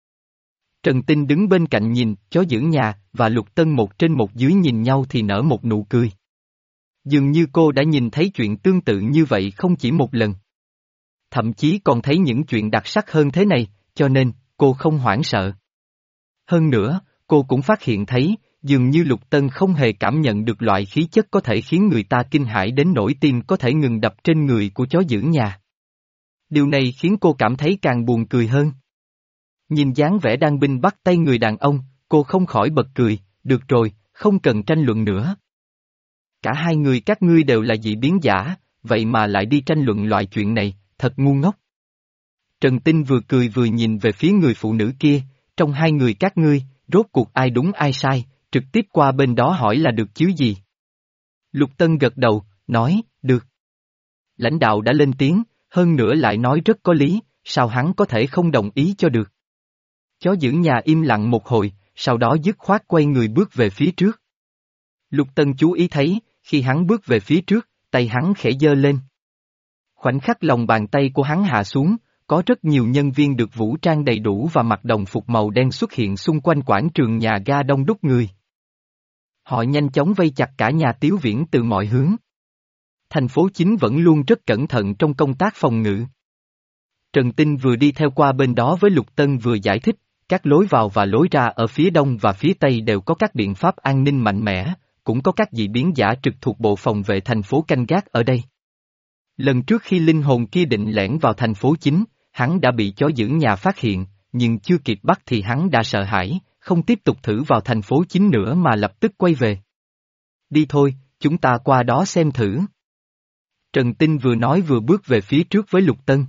Trần Tinh đứng bên cạnh nhìn, chó giữ nhà, và Lục Tân một trên một dưới nhìn nhau thì nở một nụ cười. Dường như cô đã nhìn thấy chuyện tương tự như vậy không chỉ một lần. Thậm chí còn thấy những chuyện đặc sắc hơn thế này, cho nên, cô không hoảng sợ. Hơn nữa, cô cũng phát hiện thấy, dường như Lục Tân không hề cảm nhận được loại khí chất có thể khiến người ta kinh hãi đến nỗi tim có thể ngừng đập trên người của chó giữ nhà. Điều này khiến cô cảm thấy càng buồn cười hơn. Nhìn dáng vẻ Đan Binh bắt tay người đàn ông, cô không khỏi bật cười, được rồi, không cần tranh luận nữa. Cả hai người các ngươi đều là dị biến giả, vậy mà lại đi tranh luận loại chuyện này, thật ngu ngốc. Trần Tinh vừa cười vừa nhìn về phía người phụ nữ kia, trong hai người các ngươi, rốt cuộc ai đúng ai sai, trực tiếp qua bên đó hỏi là được chứ gì. Lục Tân gật đầu, nói, được. Lãnh đạo đã lên tiếng, hơn nữa lại nói rất có lý, sao hắn có thể không đồng ý cho được. Chó giữ nhà im lặng một hồi, sau đó dứt khoát quay người bước về phía trước. Lục Tân chú ý thấy, khi hắn bước về phía trước, tay hắn khẽ giơ lên. Khoảnh khắc lòng bàn tay của hắn hạ xuống, có rất nhiều nhân viên được vũ trang đầy đủ và mặc đồng phục màu đen xuất hiện xung quanh quảng trường nhà ga đông đúc người. Họ nhanh chóng vây chặt cả nhà Tiếu Viễn từ mọi hướng. Thành phố chính vẫn luôn rất cẩn thận trong công tác phòng ngự. Trần Tinh vừa đi theo qua bên đó với Lục Tân vừa giải thích, các lối vào và lối ra ở phía đông và phía tây đều có các biện pháp an ninh mạnh mẽ, cũng có các dị biến giả trực thuộc bộ phòng vệ thành phố canh gác ở đây. Lần trước khi linh hồn kia định lẻn vào thành phố chính, hắn đã bị chó giữ nhà phát hiện, nhưng chưa kịp bắt thì hắn đã sợ hãi, không tiếp tục thử vào thành phố chính nữa mà lập tức quay về. Đi thôi, chúng ta qua đó xem thử. Trần Tinh vừa nói vừa bước về phía trước với Lục Tân.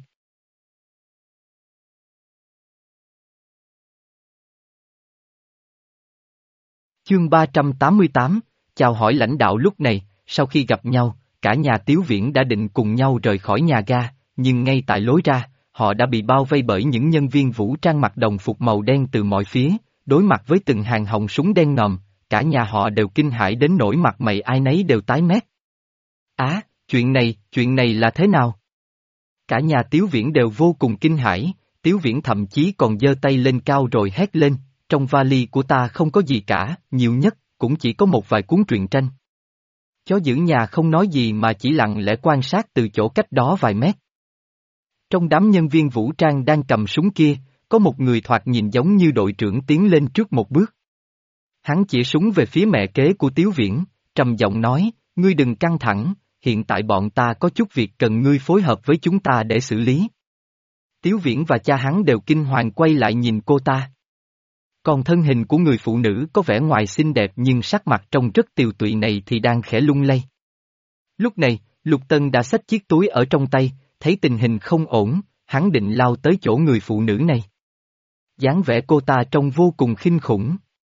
Chương ba trăm tám mươi tám, chào hỏi lãnh đạo. Lúc này, sau khi gặp nhau, cả nhà Tiếu Viễn đã định cùng nhau rời khỏi nhà ga, nhưng ngay tại lối ra, họ đã bị bao vây bởi những nhân viên vũ trang mặc đồng phục màu đen từ mọi phía, đối mặt với từng hàng họng súng đen ngòm, cả nhà họ đều kinh hãi đến nỗi mặt mày ai nấy đều tái mét. Á, chuyện này, chuyện này là thế nào? Cả nhà Tiếu Viễn đều vô cùng kinh hãi, Tiếu Viễn thậm chí còn giơ tay lên cao rồi hét lên, trong vali của ta không có gì cả, nhiều nhất, cũng chỉ có một vài cuốn truyện tranh. Chó giữ nhà không nói gì mà chỉ lặng lẽ quan sát từ chỗ cách đó vài mét. Trong đám nhân viên vũ trang đang cầm súng kia, có một người thoạt nhìn giống như đội trưởng tiến lên trước một bước. Hắn chỉ súng về phía mẹ kế của Tiếu Viễn, trầm giọng nói, ngươi đừng căng thẳng, hiện tại bọn ta có chút việc cần ngươi phối hợp với chúng ta để xử lý. Tiếu Viễn và cha hắn đều kinh hoàng quay lại nhìn cô ta. Còn thân hình của người phụ nữ có vẻ ngoài xinh đẹp nhưng sắc mặt trông rất tiều tụy này thì đang khẽ lung lay. Lúc này, Lục Tân đã xách chiếc túi ở trong tay, thấy tình hình không ổn, hắn định lao tới chỗ người phụ nữ này. Dáng vẻ cô ta trông vô cùng kinh khủng.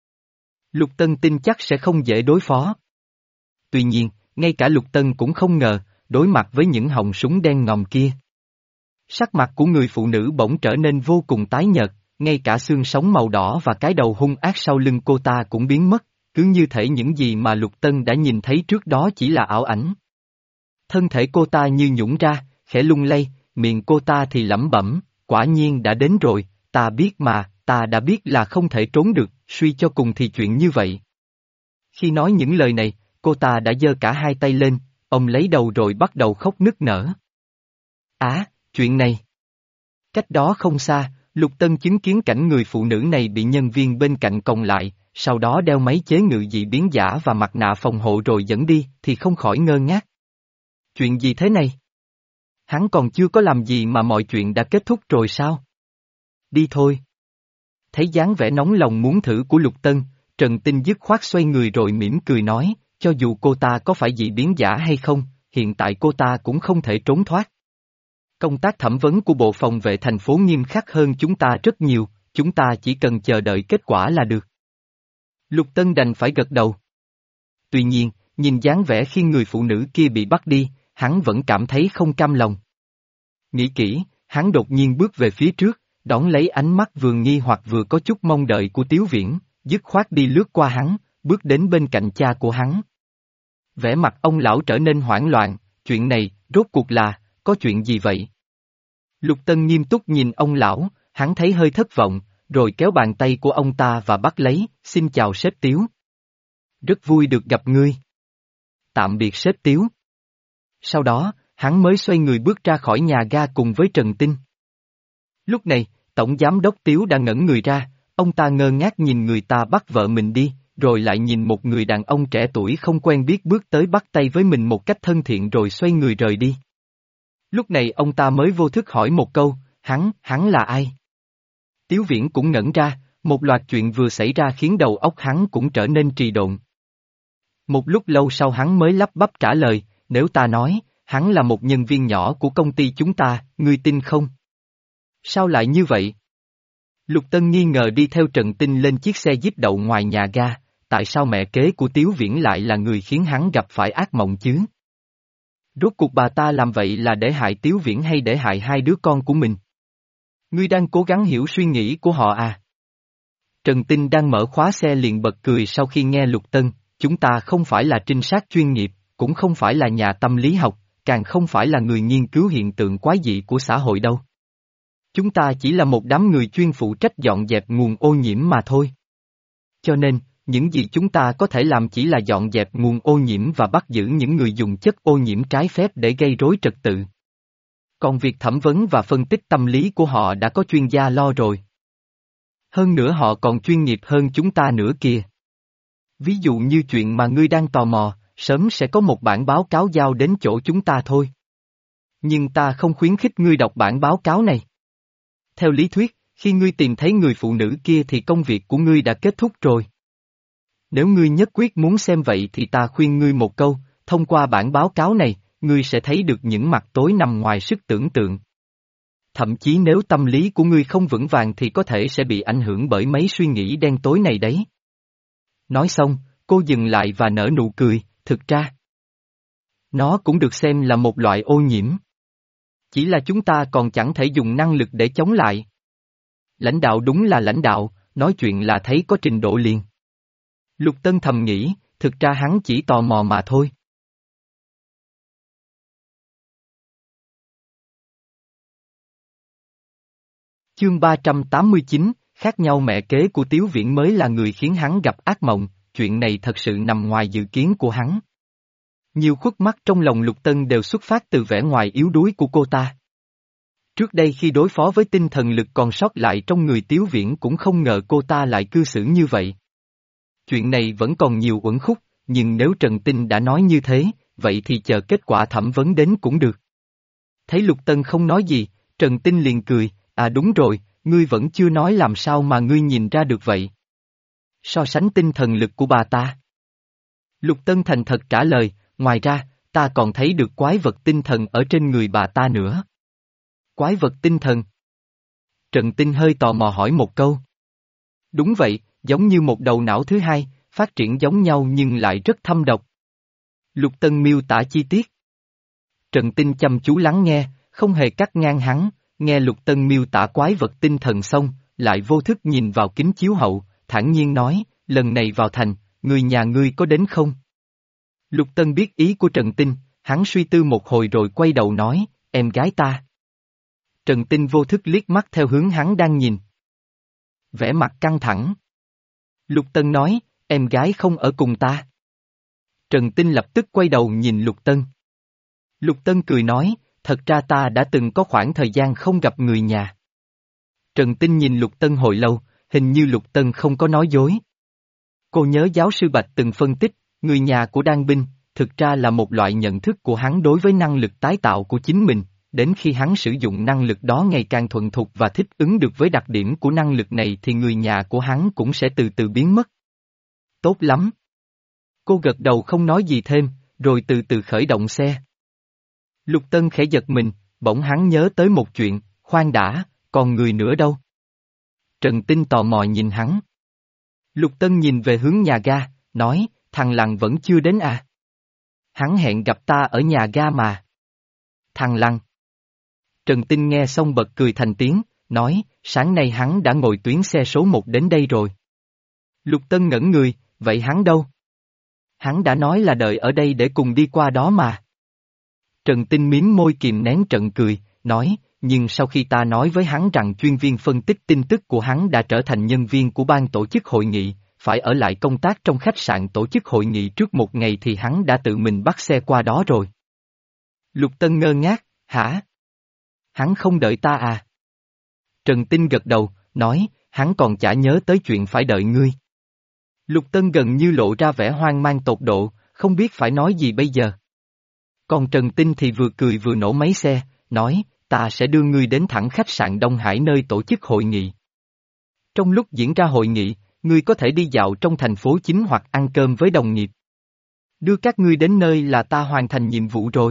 Lục Tân tin chắc sẽ không dễ đối phó. Tuy nhiên, ngay cả Lục Tân cũng không ngờ, đối mặt với những họng súng đen ngòm kia. Sắc mặt của người phụ nữ bỗng trở nên vô cùng tái nhợt, ngay cả xương sống màu đỏ và cái đầu hung ác sau lưng cô ta cũng biến mất, cứ như thể những gì mà Lục Tân đã nhìn thấy trước đó chỉ là ảo ảnh. Thân thể cô ta như nhũn ra, khẽ lung lay, miệng cô ta thì lẩm bẩm, quả nhiên đã đến rồi, ta biết mà, ta đã biết là không thể trốn được, suy cho cùng thì chuyện như vậy. Khi nói những lời này, cô ta đã giơ cả hai tay lên, ông lấy đầu rồi bắt đầu khóc nức nở. Á, chuyện này. Cách đó không xa, Lục Tân chứng kiến cảnh người phụ nữ này bị nhân viên bên cạnh còng lại, sau đó đeo máy chế ngự dị biến giả và mặt nạ phòng hộ rồi dẫn đi, thì không khỏi ngơ ngác. Chuyện gì thế này? Hắn còn chưa có làm gì mà mọi chuyện đã kết thúc rồi sao? Đi thôi. Thấy dáng vẻ nóng lòng muốn thử của Lục Tân, Trần Tinh dứt khoát xoay người rồi mỉm cười nói, cho dù cô ta có phải dị biến giả hay không, hiện tại cô ta cũng không thể trốn thoát. Công tác thẩm vấn của bộ phòng vệ thành phố nghiêm khắc hơn chúng ta rất nhiều, chúng ta chỉ cần chờ đợi kết quả là được. Lục Tân đành phải gật đầu. Tuy nhiên, nhìn dáng vẻ khi người phụ nữ kia bị bắt đi, hắn vẫn cảm thấy không cam lòng. Nghĩ kỹ, hắn đột nhiên bước về phía trước, đón lấy ánh mắt vừa nghi hoặc vừa có chút mong đợi của Tiếu Viễn, dứt khoát đi lướt qua hắn, bước đến bên cạnh cha của hắn. Vẻ mặt ông lão trở nên hoảng loạn, chuyện này, rốt cuộc là, có chuyện gì vậy? Lục Tân nghiêm túc nhìn ông lão, hắn thấy hơi thất vọng, rồi kéo bàn tay của ông ta và bắt lấy, xin chào sếp Tiếu. Rất vui được gặp ngươi. Tạm biệt sếp Tiếu. Sau đó, hắn mới xoay người bước ra khỏi nhà ga cùng với Trần Tinh. Lúc này, Tổng Giám đốc Tiếu đã ngẩn người ra, ông ta ngơ ngác nhìn người ta bắt vợ mình đi, rồi lại nhìn một người đàn ông trẻ tuổi không quen biết bước tới bắt tay với mình một cách thân thiện rồi xoay người rời đi. Lúc này ông ta mới vô thức hỏi một câu, hắn, hắn là ai? Tiếu Viễn cũng ngẩn ra, một loạt chuyện vừa xảy ra khiến đầu óc hắn cũng trở nên trì độn. Một lúc lâu sau hắn mới lắp bắp trả lời, nếu ta nói, hắn là một nhân viên nhỏ của công ty chúng ta, ngươi tin không? Sao lại như vậy? Lục Tân nghi ngờ đi theo Trần Tinh lên chiếc xe jeep đậu ngoài nhà ga, tại sao mẹ kế của Tiếu Viễn lại là người khiến hắn gặp phải ác mộng chứ? Rốt cuộc bà ta làm vậy là để hại Tiếu Viễn hay để hại hai đứa con của mình? Ngươi đang cố gắng hiểu suy nghĩ của họ à? Trần Tinh đang mở khóa xe liền bật cười sau khi nghe Lục Tân, chúng ta không phải là trinh sát chuyên nghiệp, cũng không phải là nhà tâm lý học, càng không phải là người nghiên cứu hiện tượng quái dị của xã hội đâu. Chúng ta chỉ là một đám người chuyên phụ trách dọn dẹp nguồn ô nhiễm mà thôi. Cho nên, những gì chúng ta có thể làm chỉ là dọn dẹp nguồn ô nhiễm và bắt giữ những người dùng chất ô nhiễm trái phép để gây rối trật tự. Còn việc thẩm vấn và phân tích tâm lý của họ đã có chuyên gia lo rồi. Hơn nữa họ còn chuyên nghiệp hơn chúng ta nữa kìa. Ví dụ như chuyện mà ngươi đang tò mò, sớm sẽ có một bản báo cáo giao đến chỗ chúng ta thôi. Nhưng ta không khuyến khích ngươi đọc bản báo cáo này. Theo lý thuyết, khi ngươi tìm thấy người phụ nữ kia thì công việc của ngươi đã kết thúc rồi. Nếu ngươi nhất quyết muốn xem vậy thì ta khuyên ngươi một câu, thông qua bản báo cáo này, ngươi sẽ thấy được những mặt tối nằm ngoài sức tưởng tượng. Thậm chí nếu tâm lý của ngươi không vững vàng thì có thể sẽ bị ảnh hưởng bởi mấy suy nghĩ đen tối này đấy. Nói xong, cô dừng lại và nở nụ cười, thực ra. Nó cũng được xem là một loại ô nhiễm. Chỉ là chúng ta còn chẳng thể dùng năng lực để chống lại. Lãnh đạo đúng là lãnh đạo, nói chuyện là thấy có trình độ liền. Lục Tân thầm nghĩ, thực ra hắn chỉ tò mò mà thôi. Chương ba trăm tám mươi chín, khác nhau mẹ kế của Tiếu Viễn mới là người khiến hắn gặp ác mộng, chuyện này thật sự nằm ngoài dự kiến của hắn. Nhiều khuất mắt trong lòng Lục Tân đều xuất phát từ vẻ ngoài yếu đuối của cô ta. Trước đây khi đối phó với tinh thần lực còn sót lại trong người Tiếu Viễn cũng không ngờ cô ta lại cư xử như vậy. Chuyện này vẫn còn nhiều uẩn khúc, nhưng nếu Trần Tinh đã nói như thế, vậy thì chờ kết quả thẩm vấn đến cũng được. Thấy Lục Tân không nói gì, Trần Tinh liền cười, à đúng rồi, ngươi vẫn chưa nói làm sao mà ngươi nhìn ra được vậy. So sánh tinh thần lực của bà ta. Lục Tân thành thật trả lời, ngoài ra, ta còn thấy được quái vật tinh thần ở trên người bà ta nữa. Quái vật tinh thần? Trần Tinh hơi tò mò hỏi một câu. Đúng vậy, giống như một đầu não thứ hai, phát triển giống nhau nhưng lại rất thâm độc. Lục Tân miêu tả chi tiết. Trần Tinh chăm chú lắng nghe, không hề cắt ngang hắn, nghe Lục Tân miêu tả quái vật tinh thần xong, lại vô thức nhìn vào kính chiếu hậu, thản nhiên nói, lần này vào thành, người nhà ngươi có đến không? Lục Tân biết ý của Trần Tinh, hắn suy tư một hồi rồi quay đầu nói, em gái ta. Trần Tinh vô thức liếc mắt theo hướng hắn đang nhìn. Vẻ mặt căng thẳng. Lục Tân nói, em gái không ở cùng ta. Trần Tinh lập tức quay đầu nhìn Lục Tân. Lục Tân cười nói, thật ra ta đã từng có khoảng thời gian không gặp người nhà. Trần Tinh nhìn Lục Tân hồi lâu, hình như Lục Tân không có nói dối. Cô nhớ giáo sư Bạch từng phân tích, người nhà của Đan Binh, thực ra là một loại nhận thức của hắn đối với năng lực tái tạo của chính mình, đến khi hắn sử dụng năng lực đó ngày càng thuần thục và thích ứng được với đặc điểm của năng lực này thì người nhà của hắn cũng sẽ từ từ biến mất. Tốt lắm. Cô gật đầu không nói gì thêm, rồi từ từ khởi động xe. Lục Tân khẽ giật mình, bỗng hắn nhớ tới một chuyện, khoan đã, còn người nữa đâu? Trần Tinh tò mò nhìn hắn. Lục Tân nhìn về hướng nhà ga, nói, thằng Lăng vẫn chưa đến à? Hắn hẹn gặp ta ở nhà ga mà. Thằng Lăng. Trần Tinh nghe xong bật cười thành tiếng, nói, sáng nay hắn đã ngồi tuyến xe số một đến đây rồi. Lục Tân ngẩn người, vậy hắn đâu? Hắn đã nói là đợi ở đây để cùng đi qua đó mà. Trần Tinh miếm môi kìm nén trận cười, nói, nhưng sau khi ta nói với hắn rằng chuyên viên phân tích tin tức của hắn đã trở thành nhân viên của ban tổ chức hội nghị, phải ở lại công tác trong khách sạn tổ chức hội nghị trước một ngày thì hắn đã tự mình bắt xe qua đó rồi. Lục Tân ngơ ngác, hả? Hắn không đợi ta à? Trần Tinh gật đầu, nói, hắn còn chả nhớ tới chuyện phải đợi ngươi. Lục Tân gần như lộ ra vẻ hoang mang tột độ, không biết phải nói gì bây giờ. Còn Trần Tinh thì vừa cười vừa nổ máy xe, nói, ta sẽ đưa ngươi đến thẳng khách sạn Đông Hải nơi tổ chức hội nghị. Trong lúc diễn ra hội nghị, ngươi có thể đi dạo trong thành phố chính hoặc ăn cơm với đồng nghiệp. Đưa các ngươi đến nơi là ta hoàn thành nhiệm vụ rồi.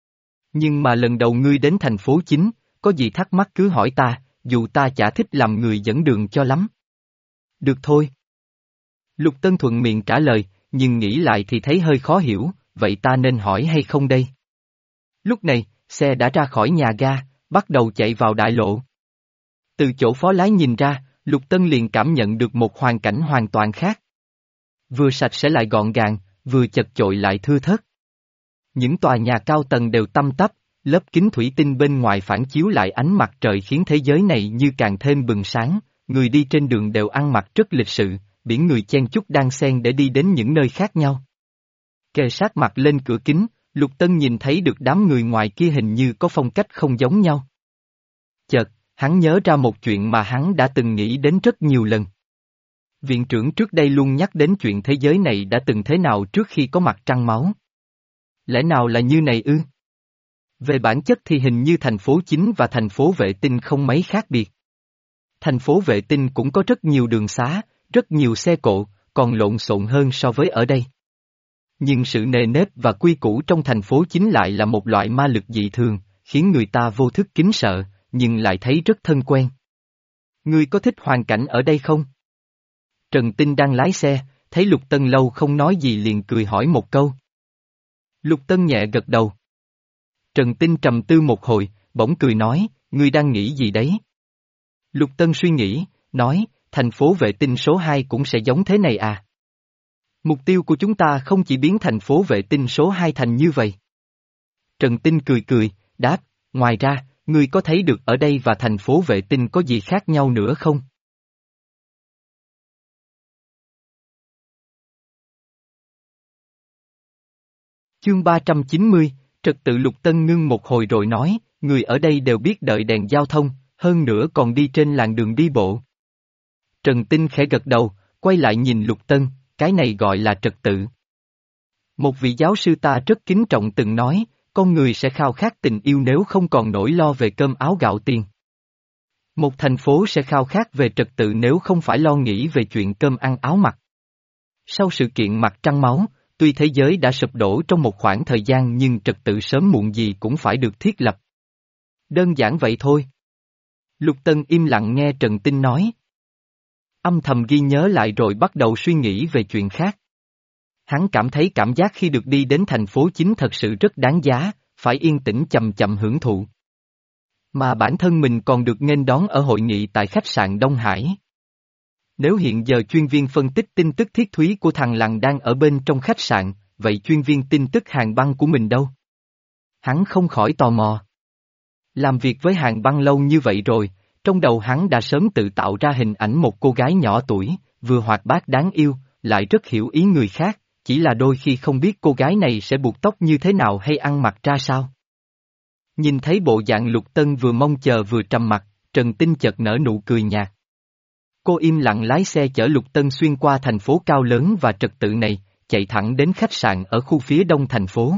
Nhưng mà lần đầu ngươi đến thành phố chính, có gì thắc mắc cứ hỏi ta, dù ta chả thích làm người dẫn đường cho lắm. Được thôi. Lục Tân thuận miệng trả lời, nhưng nghĩ lại thì thấy hơi khó hiểu, vậy ta nên hỏi hay không đây? Lúc này, xe đã ra khỏi nhà ga, bắt đầu chạy vào đại lộ. Từ chỗ phó lái nhìn ra, Lục Tân liền cảm nhận được một hoàn cảnh hoàn toàn khác. Vừa sạch sẽ lại gọn gàng, vừa chật chội lại thưa thớt. Những tòa nhà cao tầng đều tăm tắp, lớp kính thủy tinh bên ngoài phản chiếu lại ánh mặt trời khiến thế giới này như càng thêm bừng sáng, người đi trên đường đều ăn mặc rất lịch sự, biển người chen chúc đan xen để đi đến những nơi khác nhau. Kề sát mặt lên cửa kính, Lục Tân nhìn thấy được đám người ngoài kia hình như có phong cách không giống nhau. Chợt, hắn nhớ ra một chuyện mà hắn đã từng nghĩ đến rất nhiều lần. Viện trưởng trước đây luôn nhắc đến chuyện thế giới này đã từng thế nào trước khi có mặt trăng máu. Lẽ nào là như này ư? Về bản chất thì hình như thành phố chính và thành phố vệ tinh không mấy khác biệt. Thành phố vệ tinh cũng có rất nhiều đường xá, rất nhiều xe cộ, còn lộn xộn hơn so với ở đây. Nhưng sự nề nếp và quy củ trong thành phố chính lại là một loại ma lực dị thường, khiến người ta vô thức kính sợ, nhưng lại thấy rất thân quen. Ngươi có thích hoàn cảnh ở đây không? Trần Tinh đang lái xe, thấy Lục Tân lâu không nói gì liền cười hỏi một câu. Lục Tân nhẹ gật đầu. Trần Tinh trầm tư một hồi, bỗng cười nói, ngươi đang nghĩ gì đấy? Lục Tân suy nghĩ, nói, thành phố vệ tinh số hai cũng sẽ giống thế này à? Mục tiêu của chúng ta không chỉ biến thành phố vệ tinh số hai thành như vậy. Trần Tinh cười cười, đáp, ngoài ra, ngươi có thấy được ở đây và thành phố vệ tinh có gì khác nhau nữa không? Chương ba trăm chín mươi, trật tự. Lục Tân ngưng một hồi rồi nói, người ở đây đều biết đợi đèn giao thông, hơn nữa còn đi trên làn đường đi bộ. Trần Tinh khẽ gật đầu, quay lại nhìn Lục Tân, cái này gọi là trật tự. Một vị giáo sư ta rất kính trọng từng nói, con người sẽ khao khát tình yêu nếu không còn nỗi lo về cơm áo gạo tiền. Một thành phố sẽ khao khát về trật tự nếu không phải lo nghĩ về chuyện cơm ăn áo mặc. Sau sự kiện mặt trăng máu, tuy thế giới đã sụp đổ trong một khoảng thời gian nhưng trật tự sớm muộn gì cũng phải được thiết lập. Đơn giản vậy thôi. Lục Tân im lặng nghe Trần Tinh nói. Âm thầm ghi nhớ lại rồi bắt đầu suy nghĩ về chuyện khác. Hắn cảm thấy cảm giác khi được đi đến thành phố chính thật sự rất đáng giá, phải yên tĩnh chậm chậm hưởng thụ. Mà bản thân mình còn được nghênh đón ở hội nghị tại khách sạn Đông Hải. Nếu hiện giờ chuyên viên phân tích tin tức thiết thúy của thằng Lằn đang ở bên trong khách sạn, vậy chuyên viên tin tức Hàn Băng của mình đâu? Hắn không khỏi tò mò. Làm việc với Hàn Băng lâu như vậy rồi, trong đầu hắn đã sớm tự tạo ra hình ảnh một cô gái nhỏ tuổi, vừa hoạt bát đáng yêu, lại rất hiểu ý người khác, chỉ là đôi khi không biết cô gái này sẽ buộc tóc như thế nào hay ăn mặc ra sao. Nhìn thấy bộ dạng Lục Tân vừa mong chờ vừa trầm mặc, Trần Tinh chợt nở nụ cười nhạt. Cô im lặng lái xe chở Lục Tân xuyên qua thành phố cao lớn và trật tự này, chạy thẳng đến khách sạn ở khu phía đông thành phố.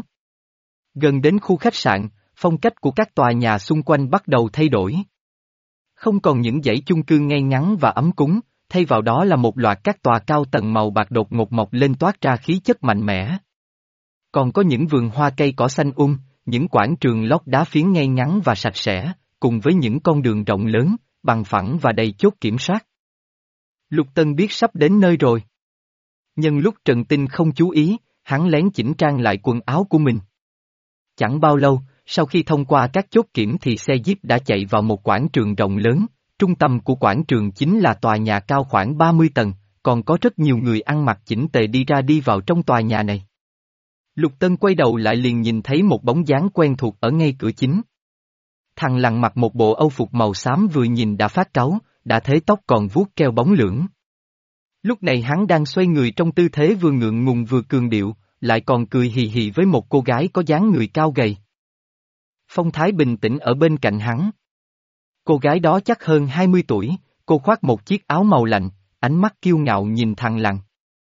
Gần đến khu khách sạn, phong cách của các tòa nhà xung quanh bắt đầu thay đổi. Không còn những dãy chung cư ngay ngắn và ấm cúng, thay vào đó là một loạt các tòa cao tầng màu bạc đột ngột mọc lên toát ra khí chất mạnh mẽ. Còn có những vườn hoa cây cỏ xanh um, những quảng trường lót đá phiến ngay ngắn và sạch sẽ, cùng với những con đường rộng lớn, bằng phẳng và đầy chốt kiểm soát. Lục Tân biết sắp đến nơi rồi. Nhân lúc Trần Tinh không chú ý, hắn lén chỉnh trang lại quần áo của mình. Chẳng bao lâu, sau khi thông qua các chốt kiểm thì xe Jeep đã chạy vào một quảng trường rộng lớn, trung tâm của quảng trường chính là tòa nhà cao khoảng ba mươi tầng, còn có rất nhiều người ăn mặc chỉnh tề đi ra đi vào trong tòa nhà này. Lục Tân quay đầu lại liền nhìn thấy một bóng dáng quen thuộc ở ngay cửa chính. Thằng Lằn mặc một bộ âu phục màu xám vừa nhìn đã phát cáu, đã thế tóc còn vuốt keo bóng lưỡng. Lúc này hắn đang xoay người trong tư thế vừa ngượng ngùng vừa cường điệu, lại còn cười hì hì với một cô gái có dáng người cao gầy. Phong thái bình tĩnh ở bên cạnh hắn. Cô gái đó chắc hơn hai mươi tuổi, cô khoác một chiếc áo màu lạnh, ánh mắt kiêu ngạo nhìn thằng Lằn.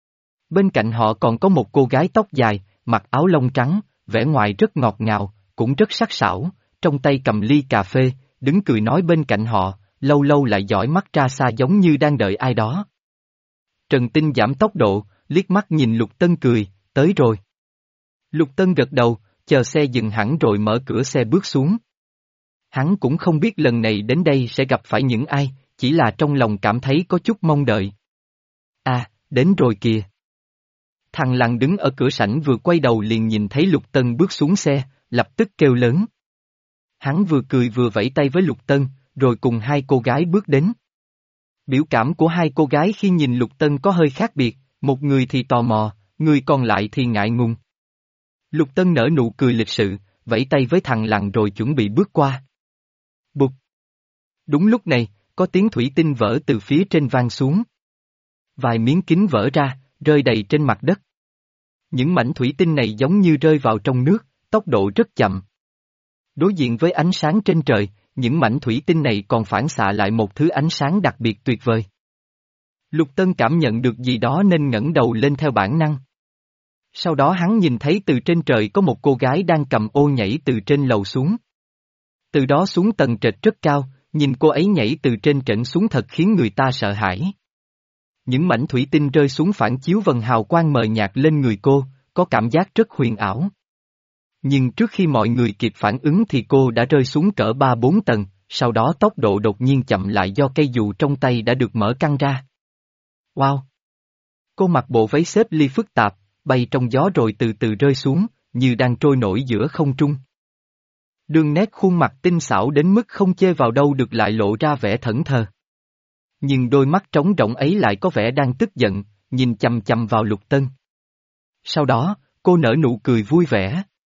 Bên cạnh họ còn có một cô gái tóc dài, mặc áo lông trắng, vẻ ngoài rất ngọt ngào, cũng rất sắc sảo, trong tay cầm ly cà phê, đứng cười nói bên cạnh họ, lâu lâu lại dõi mắt ra xa giống như đang đợi ai đó. Trần Tinh giảm tốc độ, liếc mắt nhìn Lục Tân cười, tới rồi. Lục Tân gật đầu, chờ xe dừng hẳn rồi mở cửa xe bước xuống. Hắn cũng không biết lần này đến đây sẽ gặp phải những ai, chỉ là trong lòng cảm thấy có chút mong đợi. À, Đến rồi kìa. Thằng Lằn đứng ở cửa sảnh vừa quay đầu liền nhìn thấy Lục Tân bước xuống xe, lập tức kêu lớn. Hắn vừa cười vừa vẫy tay với Lục Tân, rồi cùng hai cô gái bước đến. Biểu cảm của hai cô gái khi nhìn Lục Tân có hơi khác biệt, một người thì tò mò, người còn lại thì ngại ngùng. Lục Tân nở nụ cười lịch sự, vẫy tay với thằng Lằn rồi chuẩn bị bước qua. Bụp! Đúng lúc này, có tiếng thủy tinh vỡ từ phía trên vang xuống. Vài miếng kính vỡ ra, rơi đầy trên mặt đất. Những mảnh thủy tinh này giống như rơi vào trong nước, tốc độ rất chậm. Đối diện với ánh sáng trên trời, những mảnh thủy tinh này còn phản xạ lại một thứ ánh sáng đặc biệt tuyệt vời. Lục Tân cảm nhận được gì đó nên ngẩng đầu lên theo bản năng. Sau đó hắn nhìn thấy từ trên trời có một cô gái đang cầm ô nhảy từ trên lầu xuống. Từ đó xuống tầng trệt rất cao, nhìn cô ấy nhảy từ trên trển xuống thật khiến người ta sợ hãi. Những mảnh thủy tinh rơi xuống phản chiếu vầng hào quang mờ nhạt lên người cô, có cảm giác rất huyền ảo. Nhưng trước khi mọi người kịp phản ứng thì cô đã rơi xuống cỡ ba bốn tầng, sau đó tốc độ đột nhiên chậm lại do cây dù trong tay đã được mở căng ra. Wow! Cô mặc bộ váy xếp ly phức tạp, bay trong gió rồi từ từ rơi xuống, như đang trôi nổi giữa không trung. Đường nét khuôn mặt tinh xảo đến mức không chê vào đâu được lại lộ ra vẻ thẫn thờ. Nhưng đôi mắt trống rỗng ấy lại có vẻ đang tức giận, nhìn chằm chằm vào Lục Tân. Sau đó, cô nở nụ cười vui vẻ.